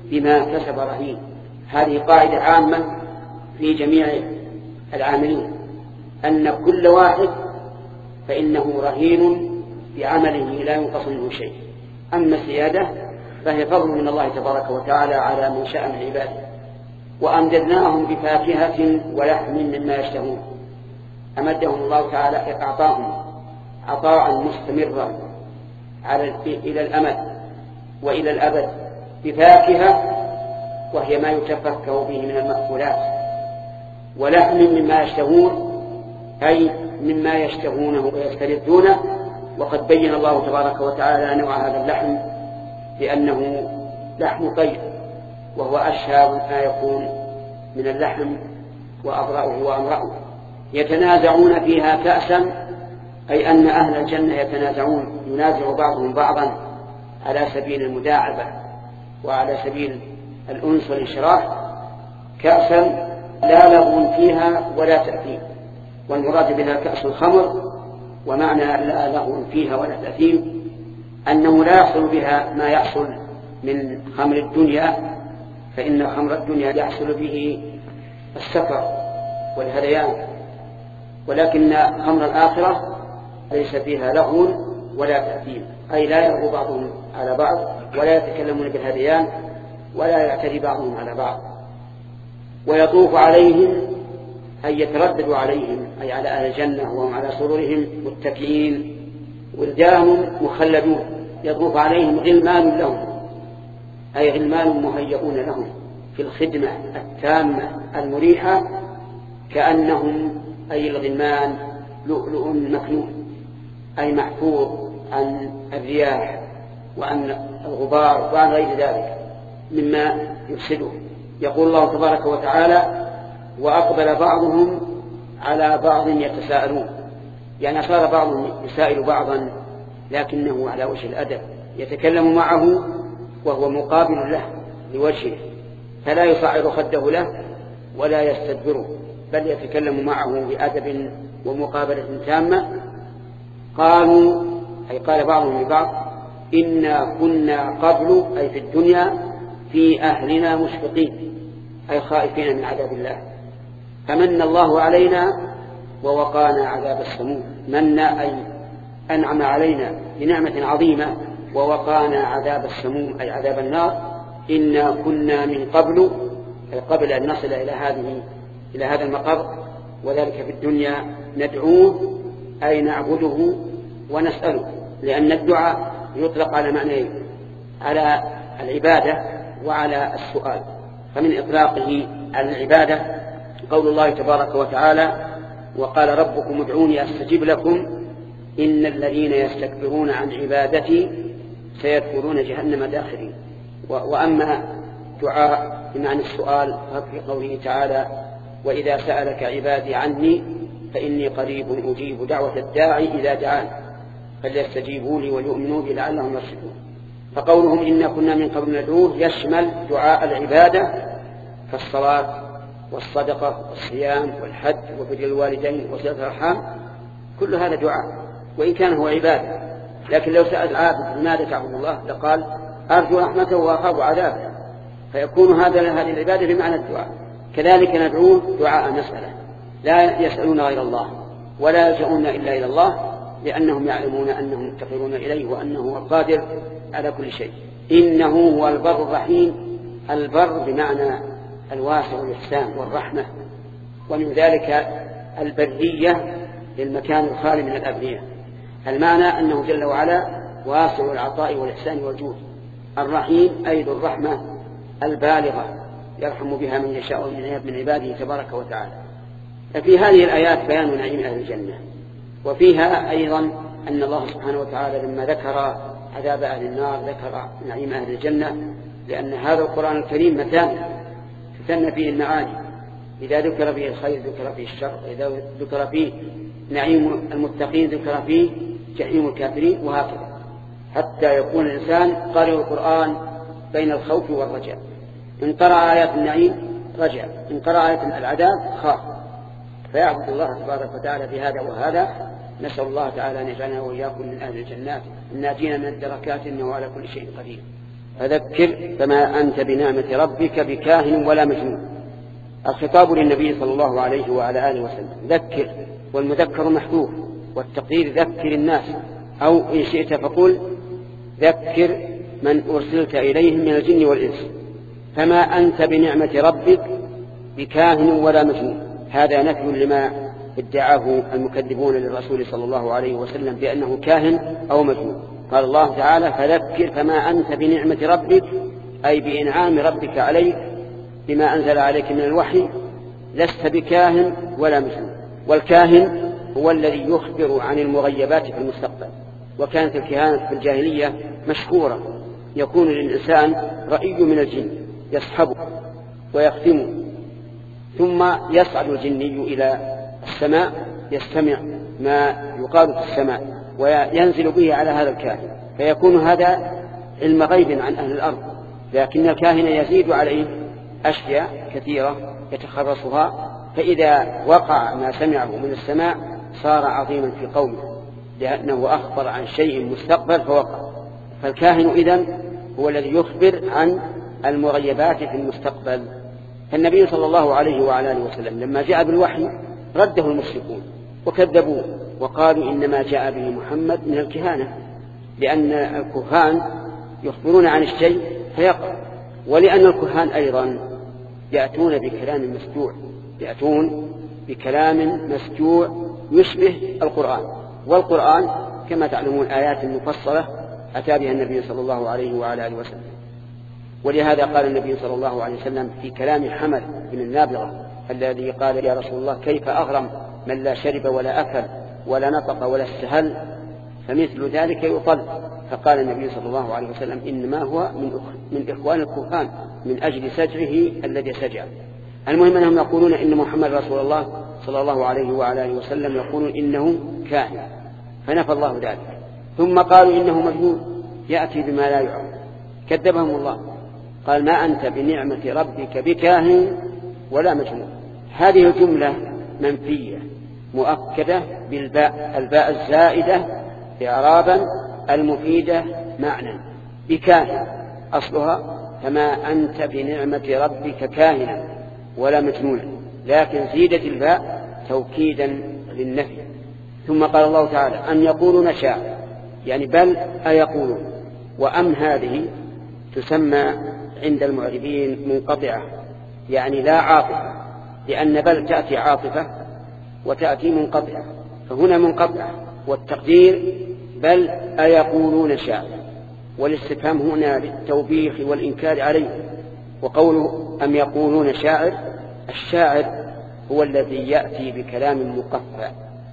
بما كسب رهين. هذه قاعدة عامة في جميع العاملين، أن كل واحد فإنه رهين بعمله لا ينقص منه شيء. أما الزيادة فهي فضل من الله تبارك وتعالى على من شاء من عباده. وأمددناهم بفاكهة ولحم مما يشتهون. أمدهم الله تعالى أعطاهم عطاء مستمرا على إلى الأمد وإلى الأبد بفاكهة وهي ما يتفكه به من المأكولات، ولحم مما يشتهون أي مما يشتهونه ويستلذونه. وقد بين الله تبارك وتعالى نوع هذا اللحم بأنه لحم طير، وهو أشهى ما يكون من اللحم وأبرأه وأمرأه. يتنازعون فيها كأسا، أي أن أهل الجنة يتنازعون، ينازع بعضهم بعضا على سبيل المداعبة وعلى سبيل الأنس والانشراح، كأسا لا لغو فيها ولا تأثيم. والمراد بها كأس الخمر، ومعنى لا لغو فيها ولا تأثيم أنه لا يحصل بها ما يحصل من خمر الدنيا، فإن خمر الدنيا يحصل به السكر والهذيان، ولكن خمر الآخرة ليس فيها لغو ولا تأثيم، أي لا يلغو بعضهم على بعض ولا يتكلمون بالهذيان ولا يعتدي بعضهم على بعض. ويطوف عليهم أي يتردد عليهم أي على أهل الجنة وهم على سرورهم متكئين ولدان مخلدون. يطوف عليهم غلمان لهم أي غلمان مهيئون لهم في الخدمة التامة المريحة، كأنهم أي الغلمان لؤلؤ مكنون أي محفوظ عن الرياح وعن الغبار وعن غير ذلك مما يفسده. يقول الله تبارك وتعالى: وأقبل بعضهم على بعض يتساءلون، يعني صار بعضهم يسائل بعضا لكنه على وجه الأدب، يتكلم معه وهو مقابل له لوجهه، فلا يصعر خده له ولا يستدبره، بل يتكلم معه بأدب ومقابلة تامة. قالوا أي قال بعضهم لبعض: إنا كنا قبل أي في الدنيا في أهلنا مشفقين أي خائفين من عذاب الله، فمن الله علينا ووقانا عذاب السموم. من أي أنعم علينا بنعمة عظيمة، ووقانا عذاب السموم أي عذاب النار. إنا كنا من قبل أي قبل أن نصل إلى هذه إلى هذا المقر، وذلك في الدنيا، ندعوه أي نعبده ونسأله، لأن الدعاء يطلق على معنى على العبادة وعلى السؤال. فمن إطلاقه على العبادة قول الله تبارك وتعالى: وقال ربكم ادعوني أستجب لكم إن الذين يستكبرون عن عبادتي سيدخلون جهنم داخرين. وأما دعاء بمعنى السؤال في قوله تعالى: وإذا سألك عبادي عني فإني قريب أجيب دعوة الداعي إذا دعان فليستجيبوا لي وليؤمنوا بي لعلهم يرشدون. فقولهم إنا كنا من قبل ندعوه يشمل دعاء العبادة كالصلاة والصدقة والصيام والحج وبر الوالدين وصلة الأرحام، كل هذا دعاء وإن كان هو عبادة. لكن لو سأل العابد لماذا تعبد الله لقال: أرجو رحمته وأخاف عذابه، فيكون هذا هذه العبادة بمعنى الدعاء. كذلك ندعوه دعاء مسألة، لا يسألون غير الله ولا يلجؤون إلا إلى الله، لأنهم يعلمون أنهم مفتقرون إليه وأنه هو القادر على كل شيء. إنه هو البر الرحيم. البر بمعنى الواسع والإحسان والرحمة، ومن ذلك البرية للمكان الخالي من الأبرية. المعنى أنه جل وعلا واسع العطاء والإحسان والجود. الرحيم أي ذو الرحمة البالغة يرحم بها من يشاء من عباده تبارك وتعالى. ففي هذه الآيات بيان نعيم أهل الجنة، وفيها أيضا أن الله سبحانه وتعالى لما ذكر عذاب أهل النار ذكر نعيم أهل الجنة، لأن هذا القرآن الكريم مثال تثنى فيه المعاني. إذا ذكر فيه الخير ذكر فيه الشر، وإذا ذكر فيه نعيم المتقين ذكر فيه جحيم الكافرين، وهكذا حتى يكون الإنسان قارئ القرآن بين الخوف والرجاء. إن قرأ آيات النعيم رجع، إن قرأ آيات العذاب خاف، فيعبد الله تبارك وتعالى في هذا وهذا. نسأل الله تعالى أن يجعلنا وإياكم من أهل الجنات الناجين من الدركات، إنه على كل شيء قدير. فذكر فما أنت بنعمة ربك بكاهن ولا مجنون. الخطاب للنبي صلى الله عليه وعلى آله وسلم، ذكر، والمذكر محذوف، والتقدير ذكر الناس، أو إن شئت فقل ذكر من أرسلت إليهم من الجن والإنس. فما أنت بنعمة ربك بكاهن ولا مجنون، هذا نفي لما ادعاه المكذبون للرسول صلى الله عليه وسلم بأنه كاهن أو مجنون. قال الله تعالى فذكر فما أنت بنعمة ربك، أي بإنعام ربك عليك بما أنزل عليك من الوحي، لست بكاهن ولا مجنون. والكاهن هو الذي يخبر عن المغيبات في المستقبل، وكانت الكهانة في الجاهلية مشهورة، يكون للإنسان رأي من الجن يصحبه ويختمه، ثم يصعد الجني إلى السماء يستمع ما يقال في السماء وينزل به على هذا الكاهن، فيكون هذا علم غيب عن أهل الأرض، لكن الكاهن يزيد عليه أشياء كثيرة يتخرصها، فإذا وقع ما سمعه من السماء صار عظيما في قومه، لأنه أخبر عن شيء مستقبل فوقع. فالكاهن إذن هو الذي يخبر عن المغيبات في المستقبل. فالنبي صلى الله عليه وعلى آله وسلم لما جاء بالوحي رده المشركون وكذبوه وقالوا إنما جاء به محمد من الكهانة، لأن الكهان يخبرون عن الشيء فيقع، ولأن الكهان أيضا يأتون بكلام مسجوع، يأتون بكلام مسجوع يشبه القرآن، والقرآن كما تعلمون آيات مفصلة أتى بها النبي صلى الله عليه وعلى آله وسلم. ولهذا قال النبي صلى الله عليه وسلم في كلام حمد بن النابغة الذي قال يا رسول الله كيف أغرم من لا شرب ولا أكل ولا نطق ولا استهل، فمثل ذلك يطل. فقال النبي صلى الله عليه وسلم إنما هو من, من إخوان الكهان من أجل سجعه الذي سجع. المهم أنهم يقولون إن محمد رسول الله صلى الله عليه وعلى آله وسلم يقولون إنه كاهن، فنفى الله ذلك. ثم قالوا إنه مجنون يأتي بما لا يعلم، كذبهم الله قال ما أنت بنعمة ربك بكاهن ولا مجنون. هذه الجملة منفية مؤكدة بالباء، الباء الزائدة إعرابا المفيدة معنى. بكاهن أصلها فما أنت بنعمة ربك كاهنا ولا مجنونا، لكن زيدت الباء توكيدا للنفي. ثم قال الله تعالى أن يقولون شاعر، يعني بل أيقولون، وأم هذه تسمى عند المعربين منقطعة، يعني لا عاطفة، لأن بل تأتي عاطفة وتأتي منقطعة، فهنا منقطعة والتقدير بل أيقولون شاعر، والاستفهام هنا للتوبيخ والإنكار عليه. وقوله أم يقولون شاعر، الشاعر هو الذي يأتي بكلام مقطع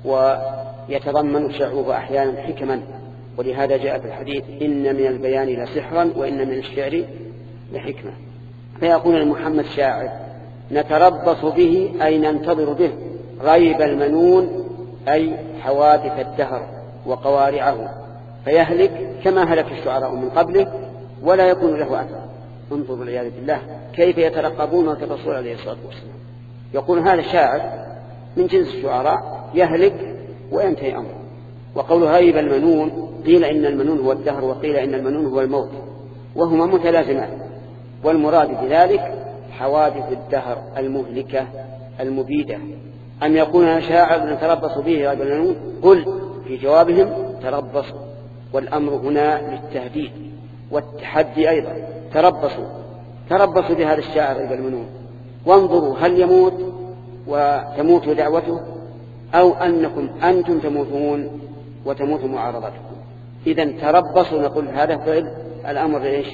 ويتضمن شعره أحيانا حكما، ولهذا جاء في الحديث إن من البيان لسحرا وإن من الشعر لحكمة. فيقول محمد شاعر نتربص به أي ننتظر به ريب المنون أي حوادث الدهر وقوارعه، فيهلك كما هلك الشعراء من قبله ولا يكون له أثر. انظروا والعياذ بالله كيف يترقبون وتبصر عليه الصلاة والسلام. يقول هذا شاعر من جنس الشعراء يهلك وينتهي أمره. وقوله ريب المنون قيل إن المنون هو الدهر وقيل إن المنون هو الموت، وهما متلازمان، والمراد بذلك حوادث الدهر المهلكة المبيدة. أم يكون شاعر نتربص به ريب المنون، قل في جوابهم تربصوا، والأمر هنا للتهديد والتحدي أيضا. تربصوا تربصوا بهذا الشاعر ريب المنون، وانظروا هل يموت وتموت دعوته أو أنكم أنتم تموتون وتموت معارضتكم. إذن تربصوا نقول هذا فعل الأمر ليش؟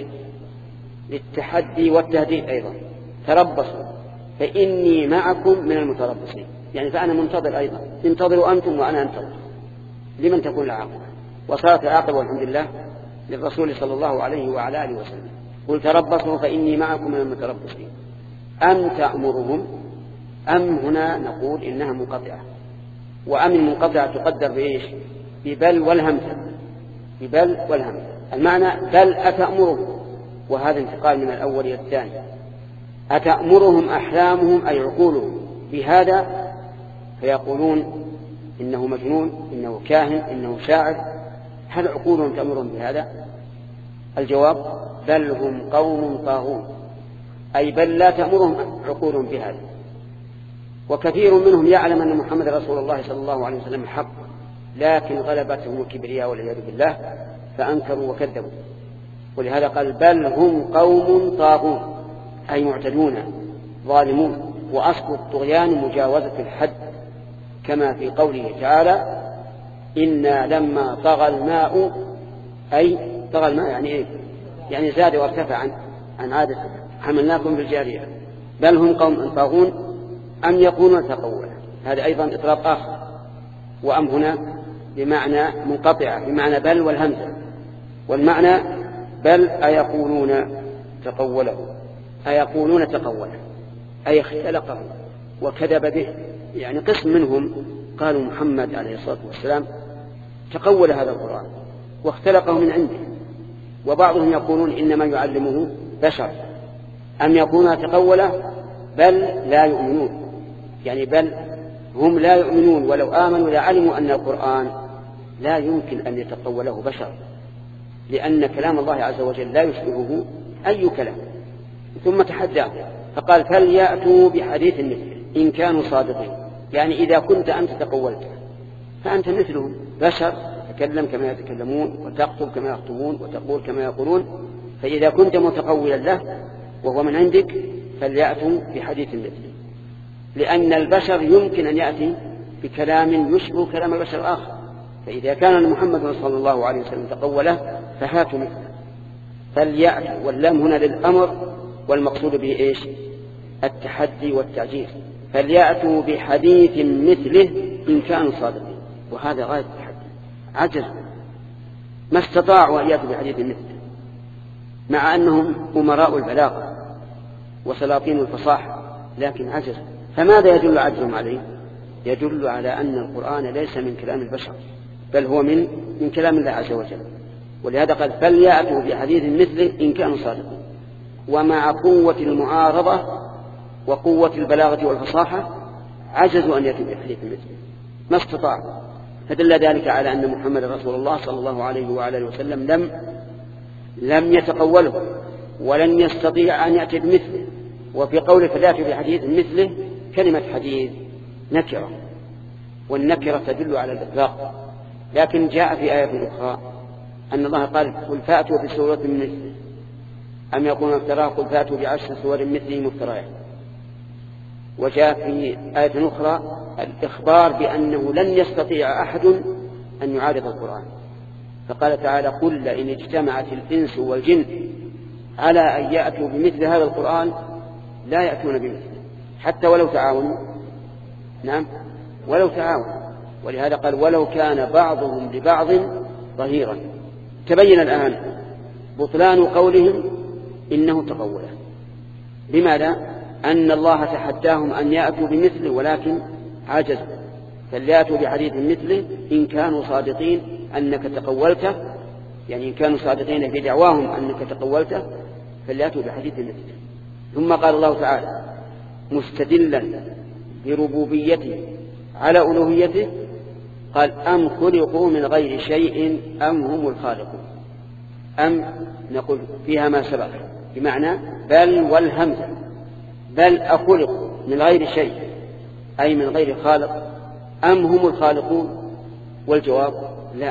للتحدي والتهديد أيضا. تربصوا فإني معكم من المتربصين، يعني فأنا منتظر أيضا، انتظروا أنتم وأنا أنتظر. لمن تكون العاقبة؟ وصارت العاقبة والحمد لله للرسول صلى الله عليه وعلى آله وسلم. قل تربصوا فإني معكم من المتربصين. أم تأمرهم، أم هنا نقول إنها منقطعة، وأم المنقطعة تقدر بإيش؟ ببل والهمزة، ببل والهمزة. المعنى بل أتأمرهم، وهذا انتقال من الأول إلى الثاني. أتأمرهم أحلامهم أي عقولهم بهذا، فيقولون إنه مجنون، إنه كاهن، إنه شاعر. هل عقولهم تأمرهم بهذا؟ الجواب بل هم قوم طاغون، أي بل لا تأمرهم عقولهم بهذا. وكثير منهم يعلم أن محمد رسول الله صلى الله عليه وسلم حق، لكن غلبتهم الكبرياء والعياذ بالله فأنكروا وكذبوا. ولهذا قال بل هم قوم طاغون، أي معتدون ظالمون. وأصل الطغيان مجاوزة الحد، كما في قوله تعالى إنا لما طغى الماء، أي طغى الماء يعني إيه؟ يعني زاد وارتفع عن, عن عادة حملناكم بالجارية. بل هم قوم طاغون أم يكونون تقولا، هذا أيضا إطلاق آخر. وأم هنا بمعنى منقطعة، بمعنى بل والهمزة، والمعنى بل أيقولون تقوله، أيقولون تقوله أي اختلقه وكذب به. يعني قسم منهم قالوا محمد عليه الصلاة والسلام تقول هذا القرآن واختلقه من عنده، وبعضهم يقولون إنما يعلمه بشر. أم يكون تقوله بل لا يؤمنون، يعني بل هم لا يؤمنون ولو آمنوا لعلموا أن القرآن لا يمكن أن يتقوله بشر، لأن كلام الله عز وجل لا يشبهه أي كلام. ثم تحداه فقال فليأتوا بحديث مثله إن كانوا صادقين، يعني إذا كنت أنت تقولت فأنت مثلهم بشر، تتكلم كما يتكلمون وتخطب كما يخطبون وتقول كما يقولون. فإذا كنت متقولا له وهو من عندك فليأتوا بحديث مثله، لأن البشر يمكن أن يأتي بكلام يشبه كلام البشر الآخر. فإذا كان محمد صلى الله عليه وسلم تقوله فهاتوا مثله. فليأتوا واللام هنا للأمر، والمقصود به إيش؟ التحدي والتعجيز. فليأتوا بحديث مثله إن كانوا صادقين، وهذا غاية التحدي. عجز ما استطاعوا أن يأتوا بحديث مثله، مع أنهم أمراء البلاغة وسلاطين الفصاحة، لكن عجز. فماذا يدل عجزهم عليه؟ يدل على أن القرآن ليس من كلام البشر، بل هو من من كلام الله عز وجل. ولهذا قال فليأتوا بحديث مثله إن كانوا صادقين. ومع قوة المعارضة وقوة البلاغة والفصاحة عجزوا أن يأتوا بحديث مثله، ما استطاعوا. فدل ذلك على أن محمد رسول الله صلى الله عليه وعلى وسلم لم لم يتقوله ولن يستطيع أن يأتي بمثله. وفي قوله فليأتوا بحديث مثله كلمة حديث نكرة، والنكرة تدل على الإطلاق. لكن جاء في آية أخرى أن الله قال قل فأتوا بسورة مثله أم يكون افتراه قل فأتوا بعشر سور مثله مفتريات. وجاء في آية أخرى الإخبار بأنه لن يستطيع أحد أن يعارض القرآن، فقال تعالى قل لئن اجتمعت الإنس والجن على أن يأتوا بمثل هذا القرآن لا يأتون بمثله حتى ولو تعاونوا. نعم ولو تعاونوا. ولهذا قال ولو كان بعضهم لبعض ظهيرا. تبين الآن بطلان قولهم إنه تقوله. لماذا؟ أن الله تحداهم أن يأتوا بمثله ولكن عجزوا. فليأتوا بحديث مثله إن كانوا صادقين أنك تقولته، يعني إن كانوا صادقين في دعواهم أنك تقولته فليأتوا بحديث مثله. ثم قال الله تعالى مستدلا بربوبيته على ألوهيته قال أم خلقوا من غير شيء أم هم الخالقون. أم نقول فيها ما سبق بمعنى بل والهمزة، بل أخلقوا من غير شيء أي من غير خالق أم هم الخالقون. والجواب لا،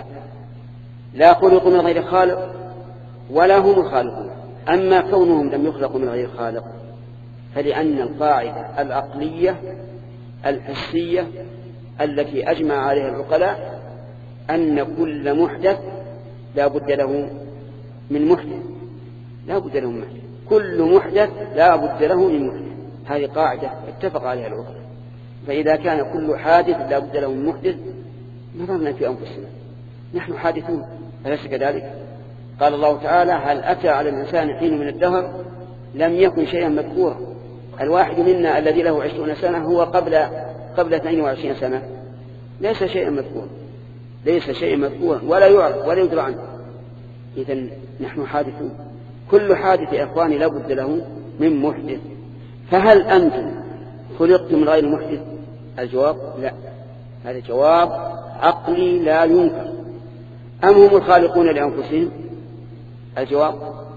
لا خلقوا من غير خالق ولا هم الخالقون. أما كونهم لم يخلقوا من غير خالق فلأن القاعدة العقلية الحسية التي أجمع عليها العقلاء أن كل محدث لا بد له من محدث، لا بد له من محدث، كل محدث لا بد له من محدث. هذه قاعدة اتفق عليها العقلاء. فإذا كان كل حادث لا بد له من محدث نظرنا في أنفسنا نحن حادثون، أليس كذلك؟ قال الله تعالى هل أتى على الإنسان حين من الدهر لم يكن شيئا مذكورا. الواحد منا الذي له عشرون سنة هو قبل قبل اثنين وعشرين سنة ليس شيئا مذكورا، ليس شيئا مذكورا ولا يعرف ولا يدرى عنه. إذن نحن حادثون، كل حادث يا إخواني لا بد له من محدث. فهل أنتم خلقتم من غير محدث؟ الجواب لا، هذا جواب عقلي لا ينكر. أم هم الخالقون لأنفسهم؟ الجواب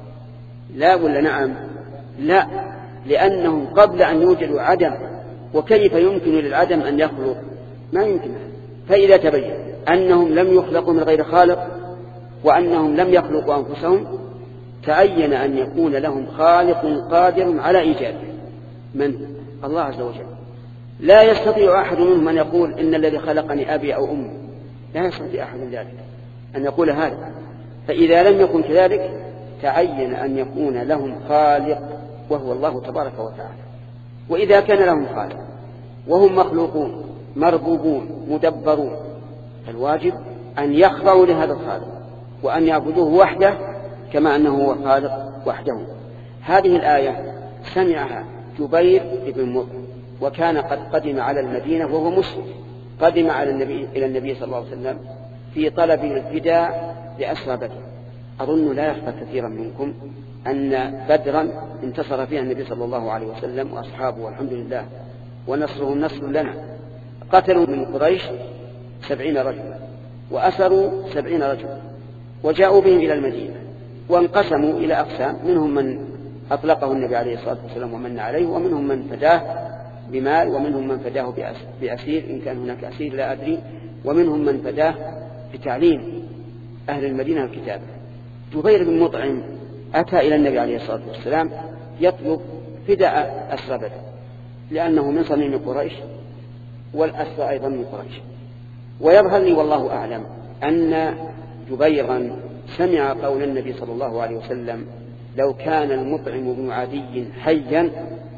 لا ولا نعم؟ لا، لأنهم قبل أن يوجدوا عدم، وكيف يمكن للعدم أن يخلق؟ ما يمكن. فإذا تبين أنهم لم يخلقوا من غير خالق وأنهم لم يخلقوا أنفسهم، تعين أن يكون لهم خالق قادر على إيجاده. من؟ الله عز وجل. لا يستطيع أحد منهم أن يقول إن الذي خلقني أبي أو أمي، لا يستطيع أحد ذلك أن يقول هذا. فإذا لم يكن كذلك تعين أن يكون لهم خالق وهو الله تبارك وتعالى. وإذا كان لهم خالق وهم مخلوقون مربوبون مدبرون، الواجب أن يخضعوا لهذا الخالق وأن يعبدوه وحده كما أنه هو خالق وحده. هذه الآية سمعها جبير بن مطعم، وكان قد قدم على المدينة وهو مسلم، قدم على النبي إلى النبي صلى الله عليه وسلم في طلب الفداء لأسرى بدر. أظن لا يخفى كثيرا منكم أن بدرا انتصر فيها النبي صلى الله عليه وسلم وأصحابه والحمد لله، ونصره نصر لنا. قتلوا من قريش سبعين رجلا وأسروا سبعين رجلا وجاءوا بهم إلى المدينة، وانقسموا إلى أقسام، منهم من أطلقه النبي عليه الصلاة والسلام ومن عليه، ومنهم من فداه بمال، ومنهم من فداه بأسير إن كان هناك أسير لا أدري، ومنهم من فداه بتعليم أهل المدينة الكتاب. جبير بن مطعم أتى إلى النبي عليه الصلاة والسلام يطلب فداء أسرى بدر، لأنه من صميم قريش والأسرى أيضا من قريش. ويظهر لي والله أعلم أن جبيرا سمع قول النبي صلى الله عليه وسلم: لو كان المطعم بن عدي حيا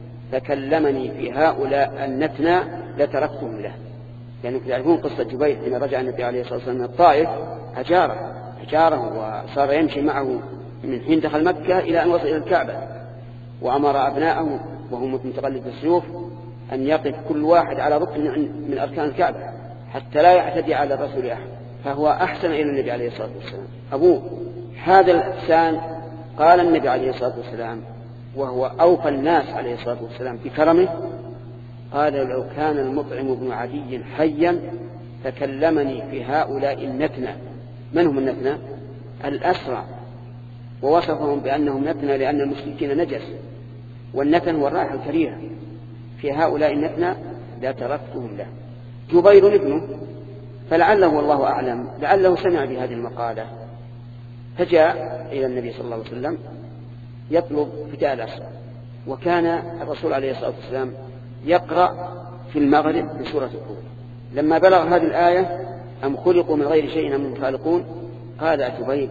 فكلمني في هؤلاء النتنى لتركتهم له. يعني تعرفون قصة جبير حين رجع النبي عليه الصلاة والسلام من الطائف، أجاره أجاره وصار يمشي معه من حين دخل مكة إلى أن وصل إلى الكعبة، وأمر أبناءه وهم متقلد بالسيوف أن يقف كل واحد على ركن من أركان الكعبة حتى لا يعتدي على الرسول أحد، فهو أحسن إلى النبي عليه الصلاة والسلام. أبوه هذا الإحسان قال النبي عليه الصلاة والسلام وهو أوفى الناس عليه الصلاة والسلام بكرمه، قال: لو كان المطعم بن عدي حيا فكلمني في هؤلاء النتنى. من هم النتنى؟ الأسرى، ووصفهم بأنهم نتنى لأن المشركين نجس، والنتن هو الرائحة الكريهة. في هؤلاء النتنى لا تركتهم له. جبير ابنه، فلعله والله أعلم لعله سمع بهذه المقالة، فجاء إلى النبي صلى الله عليه وسلم يطلب فداء الأسرى. وكان الرسول عليه الصلاة والسلام يقرأ في المغرب بسورة الطور. لما بلغ هذه الآية: أم خلقوا من غير شيء أم هم خالقون، قال جبير: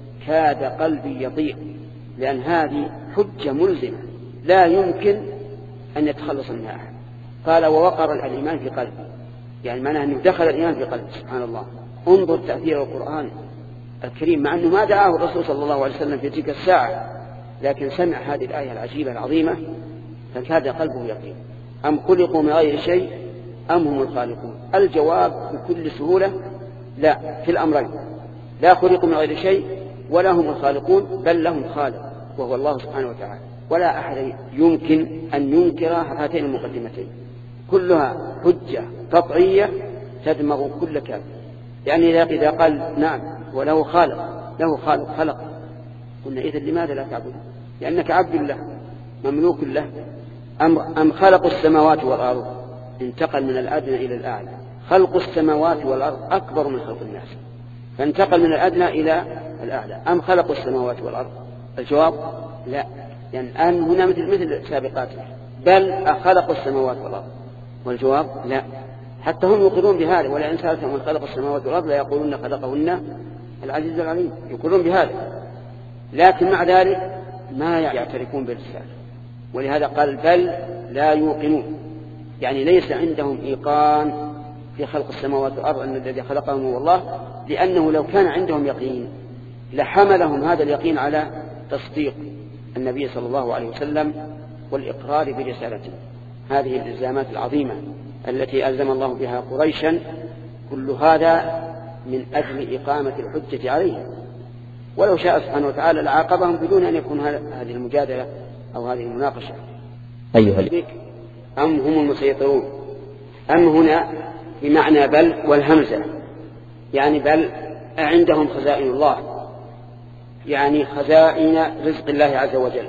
كاد قلبي يضيق، لأن هذه حجة ملزمة لا يمكن أن يتخلص منها أحد. قال: ووقر الإيمان في قلبي، يعني معناه أنه دخل الإيمان في قلبه. سبحان الله، انظر تأثير القرآن الكريم، مع أنه ما دعاه الرسول صلى الله عليه وسلم في تلك الساعة، لكن سمع هذه الآية العجيبة العظيمة فكاد قلبه يقين. أم خلقوا من غير شيء أم هم الخالقون؟ الجواب بكل سهولة: لا، في الأمرين، لا خلقوا من غير شيء ولا هم الخالقون، بل لهم خالق وهو الله سبحانه وتعالى. ولا أحد يمكن أن ينكر هاتين المقدمتين، كلها حجة قطعية تدمغ كل كلام. يعني إذا قال نعم وله خالق، له خالق خلق، قلنا إذن لماذا لا تعبد؟ لأنك عبد له مملوك له. أم, أم خلق السماوات والأرض، انتقل من الأدنى إلى الأعلى. خلق السماوات والأرض أكبر من خلق الناس، فانتقل من الأدنى إلى الأعلى. أم خلق السماوات والأرض؟ الجواب: لا، يعني أن هنا مثل مثل سابقاته، بل أخلق السماوات والأرض. والجواب: لا. حتى هم يقولون بهذا، ولئن سألتهم من خلق السماوات والأرض لا يقولون خلقهن العزيز العليم، يقولون بهذا، لكن مع ذلك ما يعترفون بالرسالة. ولهذا قال: بل لا يوقنون، يعني ليس عندهم إيقان في خلق السماوات والأرض أن الذي خلقهم هو الله، لأنه لو كان عندهم يقين لحملهم هذا اليقين على تصديق النبي صلى الله عليه وسلم والإقرار برسالته. هذه الإلزامات العظيمة التي ألزم الله بها قريشا، كل هذا من أجل إقامة الحجة عليهم. ولو شاء سبحانه وتعالى لعاقبهم بدون أن يكون هذه المجادلة أو هذه المناقشة. أيها أم هم المسيطرون، أم هنا بمعنى بل والهمزة، يعني بل عندهم خزائن الله. يعني خزائن رزق الله عز وجل،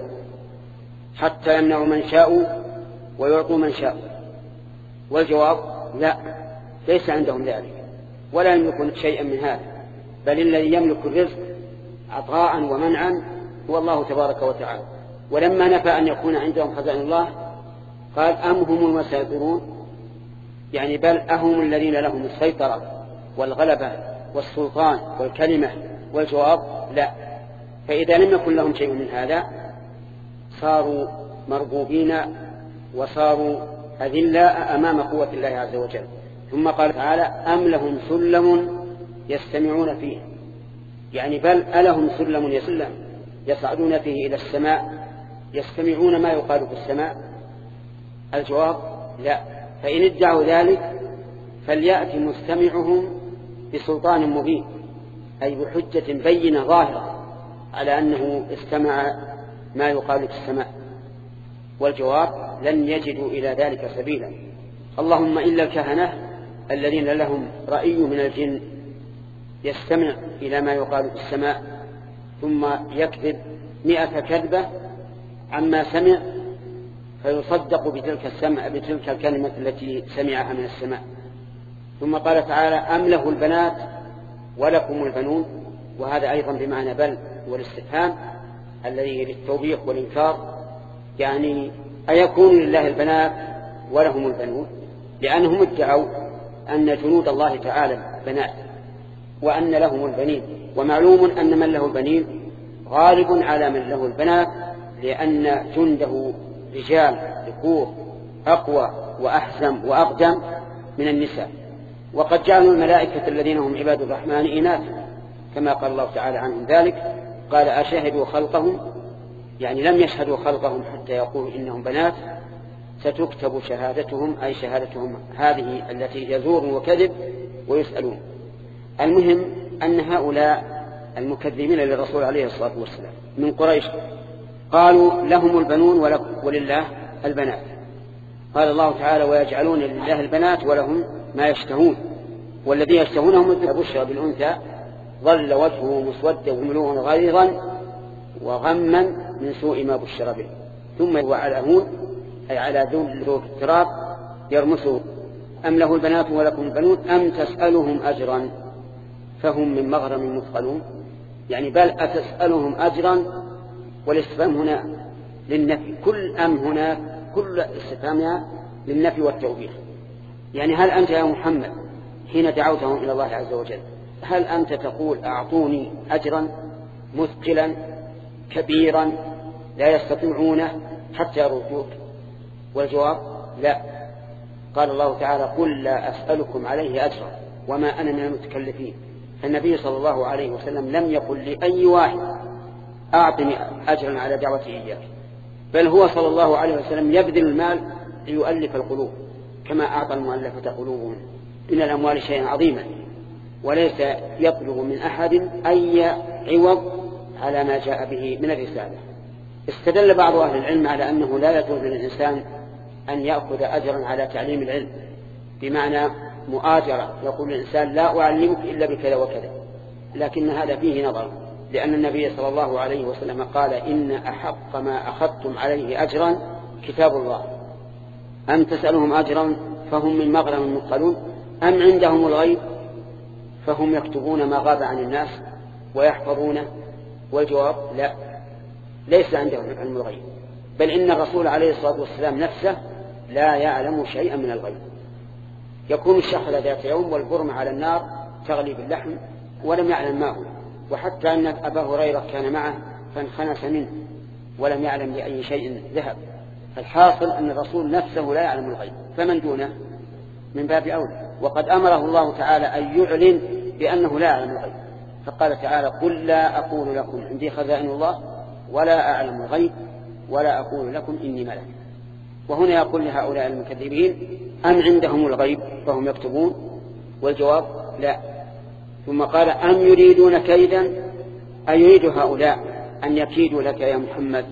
حتى يمنعوا من شاءوا ويعطوا من شاءوا. والجواب لا، ليس عندهم ذلك ولا يملكون شيئا من هذا، بل الذي يملك الرزق عطاء ومنعا هو الله تبارك وتعالى. ولما نفى أن يكون عندهم خزائن الله قال أم هم المسيطرون، يعني بل أهم الذين لهم السيطرة والغلبة والسلطان والكلمة. والجواب لا. فإذا لم يكن لهم شيء من هذا صاروا مربوبين وصاروا أذلاء أمام قوة الله عز وجل. ثم قال تعالى أم لهم سلم يستمعون فيه، يعني بل ألهم سلم يسلم يصعدون فيه إلى السماء يستمعون ما يقال في السماء. الجواب لا. فإن ادعوا ذلك فليأتي مستمعهم بسلطان مبين، أي بحجة بينة ظاهرة على أنه استمع ما يقال في السماء. والجواب لن يجدوا إلى ذلك سبيلا، اللهم إلا الكهنة الذين لهم رأي من الجن يستمع إلى ما يقال في السماء ثم يكذب مئة كذبة عما سمع فيصدق بتلك السمع بتلك الكلمة التي سمعها من السماء. ثم قال تعالى أم له البنات ولكم البنون، وهذا أيضا بمعنى بل والاستفهام الذي للتوبيخ والإنكار، يعني أيكون لله البنات ولهم البنون، لأنهم ادعوا أن جنود الله تعالى بنات وأن لهم البنين. ومعلوم أن من له البنين غالب على من له البنات، لأن جنده رجال ذكور أقوى وأحزم وأقدم من النساء. وقد جعلوا الملائكة الذين هم عباد الرحمن إناثا كما قال الله تعالى عنهم ذلك، قال أشهدوا خلقهم، يعني لم يشهدوا خلقهم حتى يقولوا إنهم بنات، ستكتب شهادتهم أي شهادتهم هذه التي يزور وكذب ويسألون. المهم أن هؤلاء المكذبين للرسول عليه الصلاة والسلام من قريش قالوا لهم البنون ولله البنات. قال الله تعالى ويجعلون لله البنات ولهم ما يشتهون، والذي يشتهونه مثل بشرى بالأنثى ظل وجهه مسودا وملوءا غيظا وغما من سوء ما بشر به، ثم هو على هون أي على ذو التراب يرمسه. أم له البنات ولكم البنون أم تسألهم أجرا فهم من مغرم مثقلون، يعني بل أتسألهم أجرا، والاستفهام هنا للنفي، كل أم هنا كل استفهامها للنفي والتوبيخ. يعني هل أنت يا محمد حين دعوتهم إلى الله عز وجل هل أنت تقول أعطوني أجرا مثقلا كبيرا لا يستطيعونه حتى يردوك؟ والجواب لا. قال الله تعالى قل لا أسألكم عليه أجرا وما أنا من المتكلفين. فالنبي صلى الله عليه وسلم لم يقل لأي واحد أعطني أجرا على دعوتي إياك، بل هو صلى الله عليه وسلم يبذل المال ليؤلف القلوب كما أعطى المؤلفة قلوبهم من الأموال شيئا عظيما، وليس يطلب من أحد أي عوض على ما جاء به من الرسالة. استدل بعض أهل العلم على أنه لا يجوز للإنسان أن يأخذ أجرا على تعليم العلم، بمعنى مؤاجرة، يقول الإنسان لا أعلمك إلا بكذا وكذا، لكن هذا فيه نظر، لأن النبي صلى الله عليه وسلم قال إن أحق ما أخذتم عليه أجرا كتاب الله. أم تسألهم أجرا فهم من مغرم مثقلون أم عندهم الغيب فهم يكتبون ما غاب عن الناس ويحفظونه؟ والجواب لا، ليس عندهم علم الغيب، بل إن الرسول عليه الصلاة والسلام نفسه لا يعلم شيئا من الغيب. يكون الشحل ذات يوم والبرم على النار تغلي باللحم ولم يعلم ما هو، وحتى أن أبا هريرة كان معه فانخنس منه ولم يعلم لأي شيء ذهب. الحاصل أن الرسول نفسه لا يعلم الغيب، فمن دونه من باب أولى. وقد أمره الله تعالى أن يعلن بأنه لا يعلم الغيب، فقال تعالى قل لا أقول لكم عندي خزائن الله ولا أعلم الغيب ولا أقول لكم إني ملك. وهنا يقول لهؤلاء المكذبين أم عندهم الغيب فهم يكتبون؟ والجواب لا. ثم قال أم يريدون كيدا، أي يريد هؤلاء أن يكيدوا لك يا محمد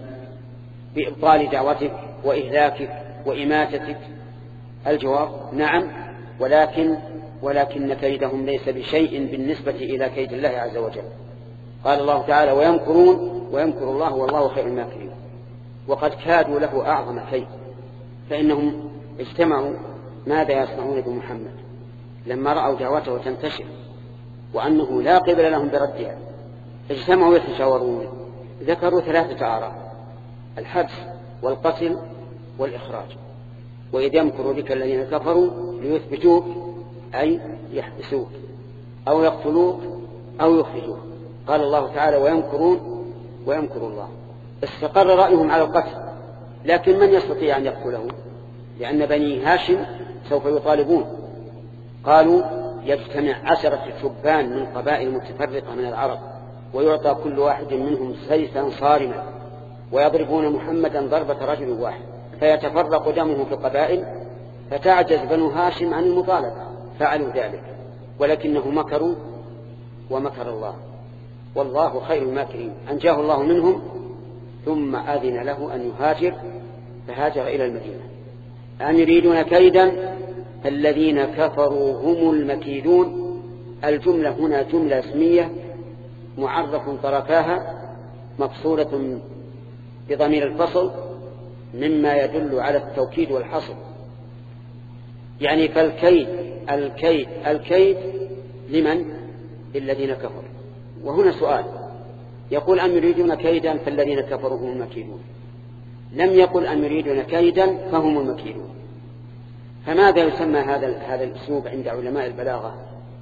بإبطال دعوتك وإهلاكك وإماتتك؟ الجواب نعم، ولكن ولكن كيدهم ليس بشيء بالنسبة إلى كيد الله عز وجل. قال الله تعالى ويمكرون ويمكر الله والله خير الماكرين. وقد كادوا له أعظم كيد، فإنهم اجتمعوا ماذا يصنعون بمحمد لما رأوا دعوته تنتشر وأنه لا قبل لهم بردها. اجتمعوا يتشاورون، ذكروا ثلاثة آراء: الحبس والقتل والإخراج. وإذ يمكر بك الذين كفروا ليثبتوك أي يحبسوك أو يقتلوك أو يخرجوك. قال الله تعالى ويمكرون ويمكر الله. استقر رأيهم على القتل، لكن من يستطيع أن يقتله؟ لأن بني هاشم سوف يطالبون. قالوا يجتمع عشرة شبان من قبائل متفرقة من العرب ويعطى كل واحد منهم سيفا صارما ويضربون محمدا ضربة رجل واحد فيتفرق دمه في القبائل فتعجز بنو هاشم عن المطالبة. فعلوا ذلك ولكنه مكروا ومكر الله والله خير الماكرين. أنجاه الله منهم ثم أذن له أن يهاجر فهاجر إلى المدينة. أم يريدون كيدا فالذين كفروا هم المكيدون. الجملة هنا جملة اسمية معرف طرفاها مفصولة بضمير الفصل مما يدل على التوكيد والحصر. يعني فالكيد الكيد الكيد لمن؟ للذين كفروا. وهنا سؤال، يقول أم يريدون كيدا فالذين كفروا هم المكيدون، لم يقل أم يريدون كيدا فهم المكيدون. فماذا يسمى هذا هذا الأسلوب عند علماء البلاغة؟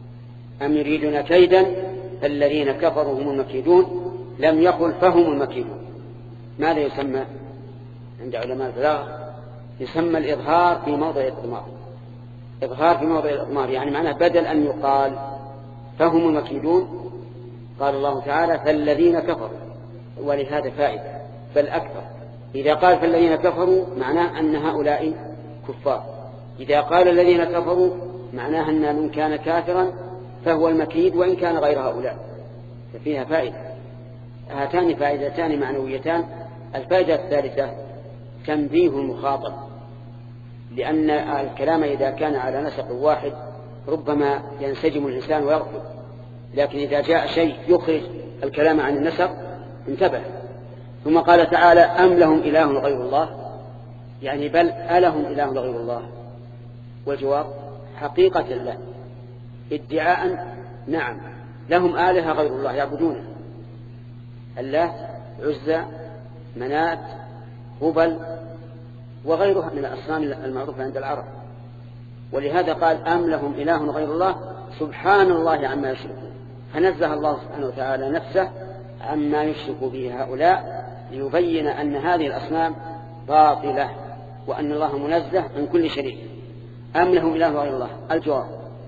أم يريدون كيدا فالذين كفروا هم المكيدون، لم يقل فهم المكيدون. ماذا يسمى عند علماء البلاغة؟ يسمى الإظهار في موضع الإضمار. إظهار في موضع الإضمار يعني معناه بدل أن يقال فهم المكيدون قال الله تعالى فالذين كفروا. ولهذا فائدة بل أكثر. إذا قال فالذين كفروا معناه أن هؤلاء كفار، إذا قال الذين كفروا معناه أن من كان كافرا فهو المكيد وإن كان غير هؤلاء. ففيها فائدة. هاتان فائدتان معنويتان. الفائدة الثالثة تنبيه المخاطب، لأن الكلام إذا كان على نسق واحد ربما ينسجم الإنسان ويغفل، لكن إذا جاء شيء يخرج الكلام عن النسق انتبه. ثم قال تعالى أم لهم إله غير الله، يعني بل ألهم إله غير الله؟ والجواب حقيقة لا. ادعاء نعم لهم آلهة غير الله يعبدونه، اللات عزى منات هبل وغيرها من الأصنام المعروفة عند العرب. ولهذا قال أم لهم إله غير الله سبحان الله عما يشركون. فنزه الله سبحانه وتعالى نفسه عما يشرك به هؤلاء ليبين أن هذه الأصنام باطلة وأن الله منزه عن كل شريك. أم لهم إله غير الله؟ الجواب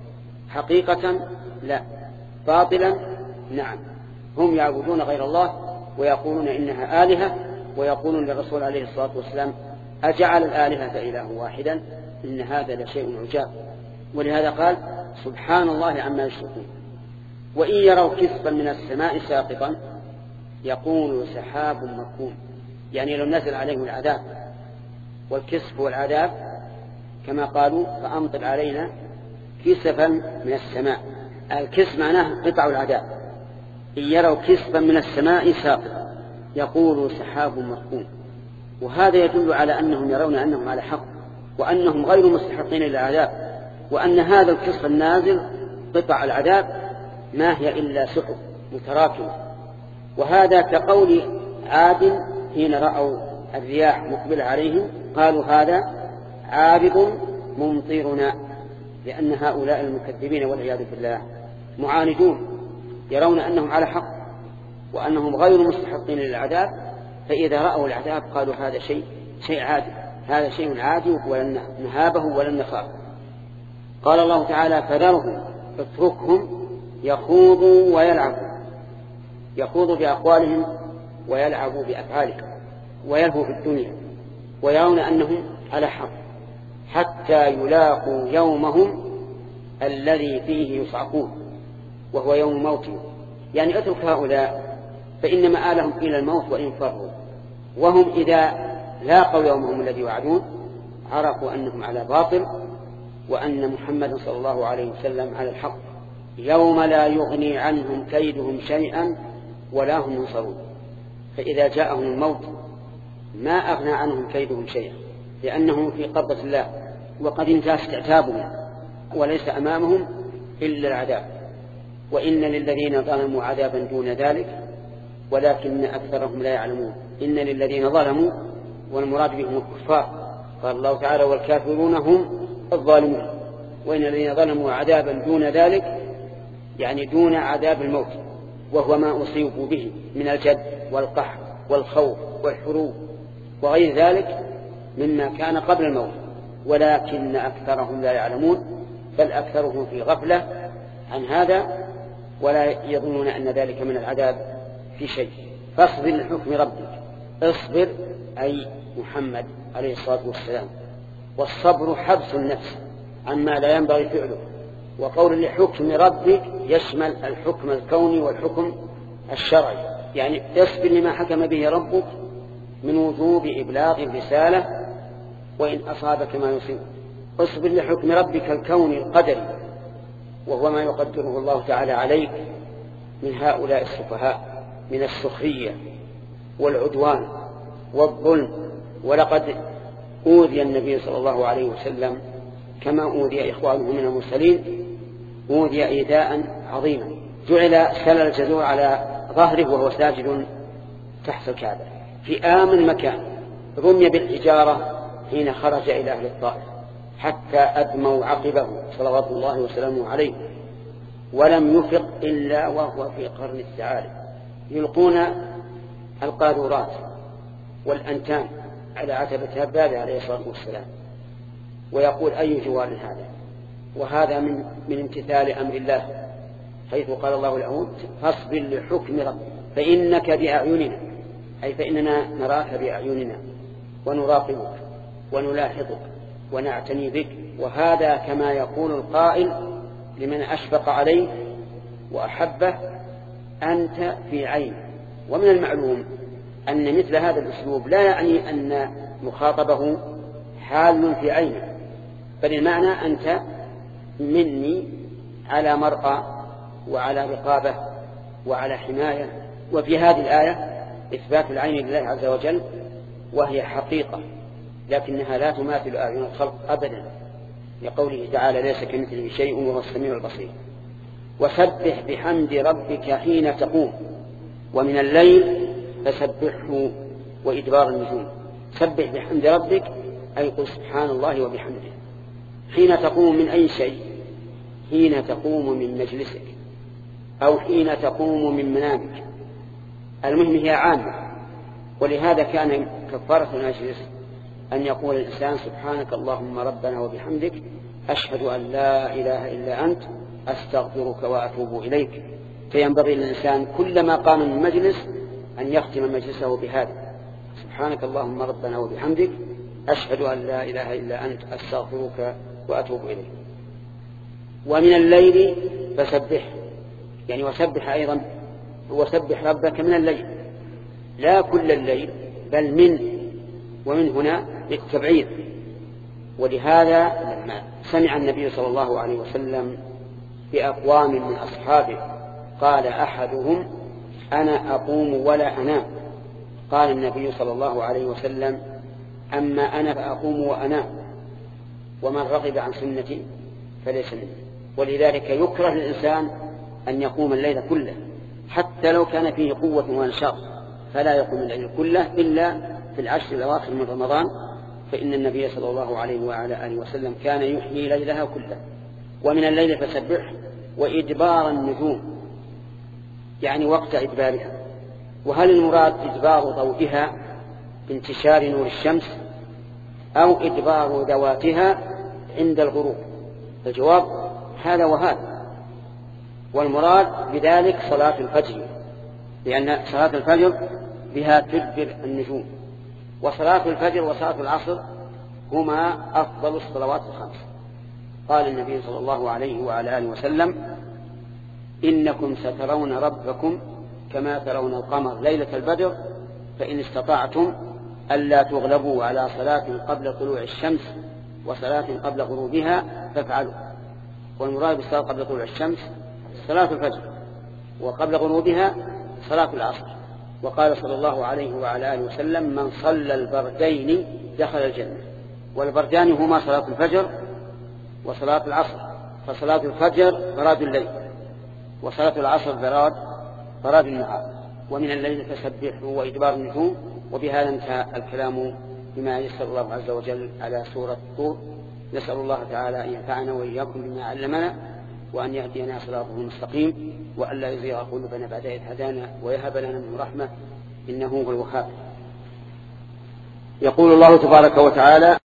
حقيقة لا، باطلا نعم. هم يعبدون غير الله ويقولون إنها آلهة، ويقولون للرسول عليه الصلاة والسلام أجعل الآلهة إله واحدا إن هذا لشيء عجاب. ولهذا قال سبحان الله عما يشركون. وإن يروا كسفا من السماء ساقطا يقول سحاب مركوم، يعني لو نزل عليهم العذاب. والكسف هو العذاب كما قالوا فأمطر علينا كسفا من السماء. الكسف معناه قطع العذاب. إن يروا كسفا من السماء ساقطا يقول سحاب مركوم. وهذا يدل على أنهم يرون أنهم على حق وأنهم غير مستحقين للعذاب، وأن هذا الكسف النازل قطع العذاب ما هي إلا سقط متراكمة. وهذا كقول عاد حين رأوا الرياح مقبلة عليهم قالوا هذا عارض ممطرنا، لأن هؤلاء المكذبين والعياذ بالله معاندون يرون أنهم على حق وأنهم غير مستحقين للعذاب، فإذا رأوا العذاب قالوا هذا شيء شيء عادي، هذا شيء عادي ولن نهابه ولن نخاف. قال الله تعالى فذرهم اتركهم يخوضوا ويلعبوا، يخوضوا بأقوالهم ويلعبوا بأفعالهم ويلهوا في الدنيا ويرون أنهم على حق حتى يلاقوا يومهم الذي فيه يصعقون وهو يوم موتهم. يعني اترك هؤلاء فإن مآلهم إلى الموت وإن فروا. وهم إذا لاقوا يومهم الذي يوعدون عرفوا أنهم على باطل وأن محمد صلى الله عليه وسلم على الحق. يوم لا يغني عنهم كيدهم شيئا ولا هم ينصرون. فإذا جاءهم الموت ما أغنى عنهم كيدهم شيئا، لأنهم في قبضة الله وقد انتهى استعتابهم، وليس أمامهم إلا العذاب. وإن للذين ظلموا عذابا دون ذلك ولكن أكثرهم لا يعلمون. إن للذين ظلموا، والمراد بهم الكفار، قال الله تعالى والكافرون هم الظالمون. وإن الذين ظلموا عذابا دون ذلك يعني دون عذاب الموت، وهو ما أصيبوا به من الجد والقحط والخوف والحروب وغير ذلك مما كان قبل الموت، ولكن أكثرهم لا يعلمون، بل أكثرهم في غفلة عن هذا ولا يظنون أن ذلك من العذاب في شيء. فاصبر لحكم ربك، اصبر أي محمد عليه الصلاة والسلام. والصبر حبس النفس عما لا ينبغي فعله. وقول لحكم ربك يشمل الحكم الكوني والحكم الشرعي، يعني اصبر لما حكم به ربك من وجوب إبلاغ الرسالة وإن أصابك ما يصيب. اصبر لحكم ربك الكوني القدري، وهو ما يقدره الله تعالى عليك من هؤلاء السفهاء من السخرية والعدوان والظلم. ولقد أوذي النبي صلى الله عليه وسلم كما أوذي إخوانه من المرسلين، أوذي إيذاء عظيما. جعل سل الجزور على ظهره وهو ساجد تحت الكعبة في آمن مكان، رمي بالحجارة حين خرج إلى أهل الطائف حتى أدموا عقبه صلوات الله وسلامه عليه، ولم يفق إلا وهو في قرن الثعالب. يلقون القاذورات والأنتان على عتبة هبابه عليه الصلاة والسلام، ويقول أي جوار هذا؟ وهذا من, من امتثال أمر الله، حيث قال الله له فاصبر لحكم ربك فإنك بأعيننا، أي فإننا نراك بأعيننا ونراقبك ونلاحظك ونعتني بك. وهذا كما يقول القائل لمن أشفق عليه وأحبه أنت في عين. ومن المعلوم أن مثل هذا الأسلوب لا يعني أن مخاطبه حال في عينه، بل المعنى أنت مني على مرأى وعلى رقابة وعلى حماية. وفي هذه الآية إثبات العين لله عز وجل، وهي حقيقة لكنها لا تماثل أعين الخلق أبدا، لقوله تعالى ليس كمثله شيء وهو السميع البصير. وسبح بحمد ربك حين تقوم ومن الليل فسبحه وإدبار النجوم. سبح بحمد ربك أي قل سبحان الله وبحمده. حين تقوم من أي شيء؟ حين تقوم من مجلسك أو حين تقوم من منامك، المهم هي عامة. ولهذا كان كفارة المجلس أن يقول الإنسان سبحانك اللهم ربنا وبحمدك أشهد أن لا إله إلا أنت أستغفرك وأتوب إليك. فينبغي للإنسان كلما قام من مجلس أن يختم مجلسه بهذا سبحانك اللهم ربنا وبحمدك أشهد أن لا إله إلا أنت أستغفرك وأتوب إليك. ومن الليل فسبح، يعني وسبح أيضا، وسبح ربك من الليل، لا كل الليل بل من، ومن هنا للتبعيد. ولهذا لما سمع النبي صلى الله عليه وسلم بأقوام من أصحابه قال أحدهم أنا أقوم ولا أنام، قال النبي صلى الله عليه وسلم أما أنا فأقوم وأنام ومن رغب عن سنتي فليس مني. ولذلك يكره للإنسان أن يقوم الليل كله حتى لو كان فيه قوة ونشاط، فلا يقوم الليل كله إلا في العشر الأواخر من رمضان، فإن النبي صلى الله عليه وعلى آله وسلم كان يحيي ليلها كله. ومن الليل فسبح وإدبار النجوم، يعني وقت إدبارها. وهل المراد إدبار ضوئها بانتشار نور الشمس أو إدبار ذواتها عند الغروب؟ الجواب هذا وهذا. والمراد بذلك صلاة الفجر، لأن صلاة الفجر بها تدبر النجوم، وصلاة الفجر وصلاة العصر هما أفضل الصلوات الخمس. قال النبي صلى الله عليه وعلى آله وسلم إنكم سترون ربكم كما ترون القمر ليلة البدر، فإن استطعتم ألا تغلبوا على صلاة قبل طلوع الشمس وصلاة قبل غروبها فافعلوا. والمراد بالصلاة قبل طلوع الشمس صلاة الفجر، وقبل غروبها صلاة العصر. وقال صلى الله عليه وعلى آله وسلم: من صلى البردين دخل الجنة. والبردان هما صلاة الفجر وصلاة العصر، فصلاة الفجر براد الليل، وصلاة العصر براد براد النهار. ومن الليل فسبحه وإدبار النجوم. وبهذا انتهى الكلام بما يسر الله عز وجل على سورة الطور. نسأل الله تعالى أن ينفعنا وإياكم بما علمنا، وأن يهدينا صراطه المستقيم، وأن لا يزيغ قلوبنا بعد إذ هدانا، ويهب لنا من رحمة إنه هو الوهاب. يقول الله تبارك وتعالى: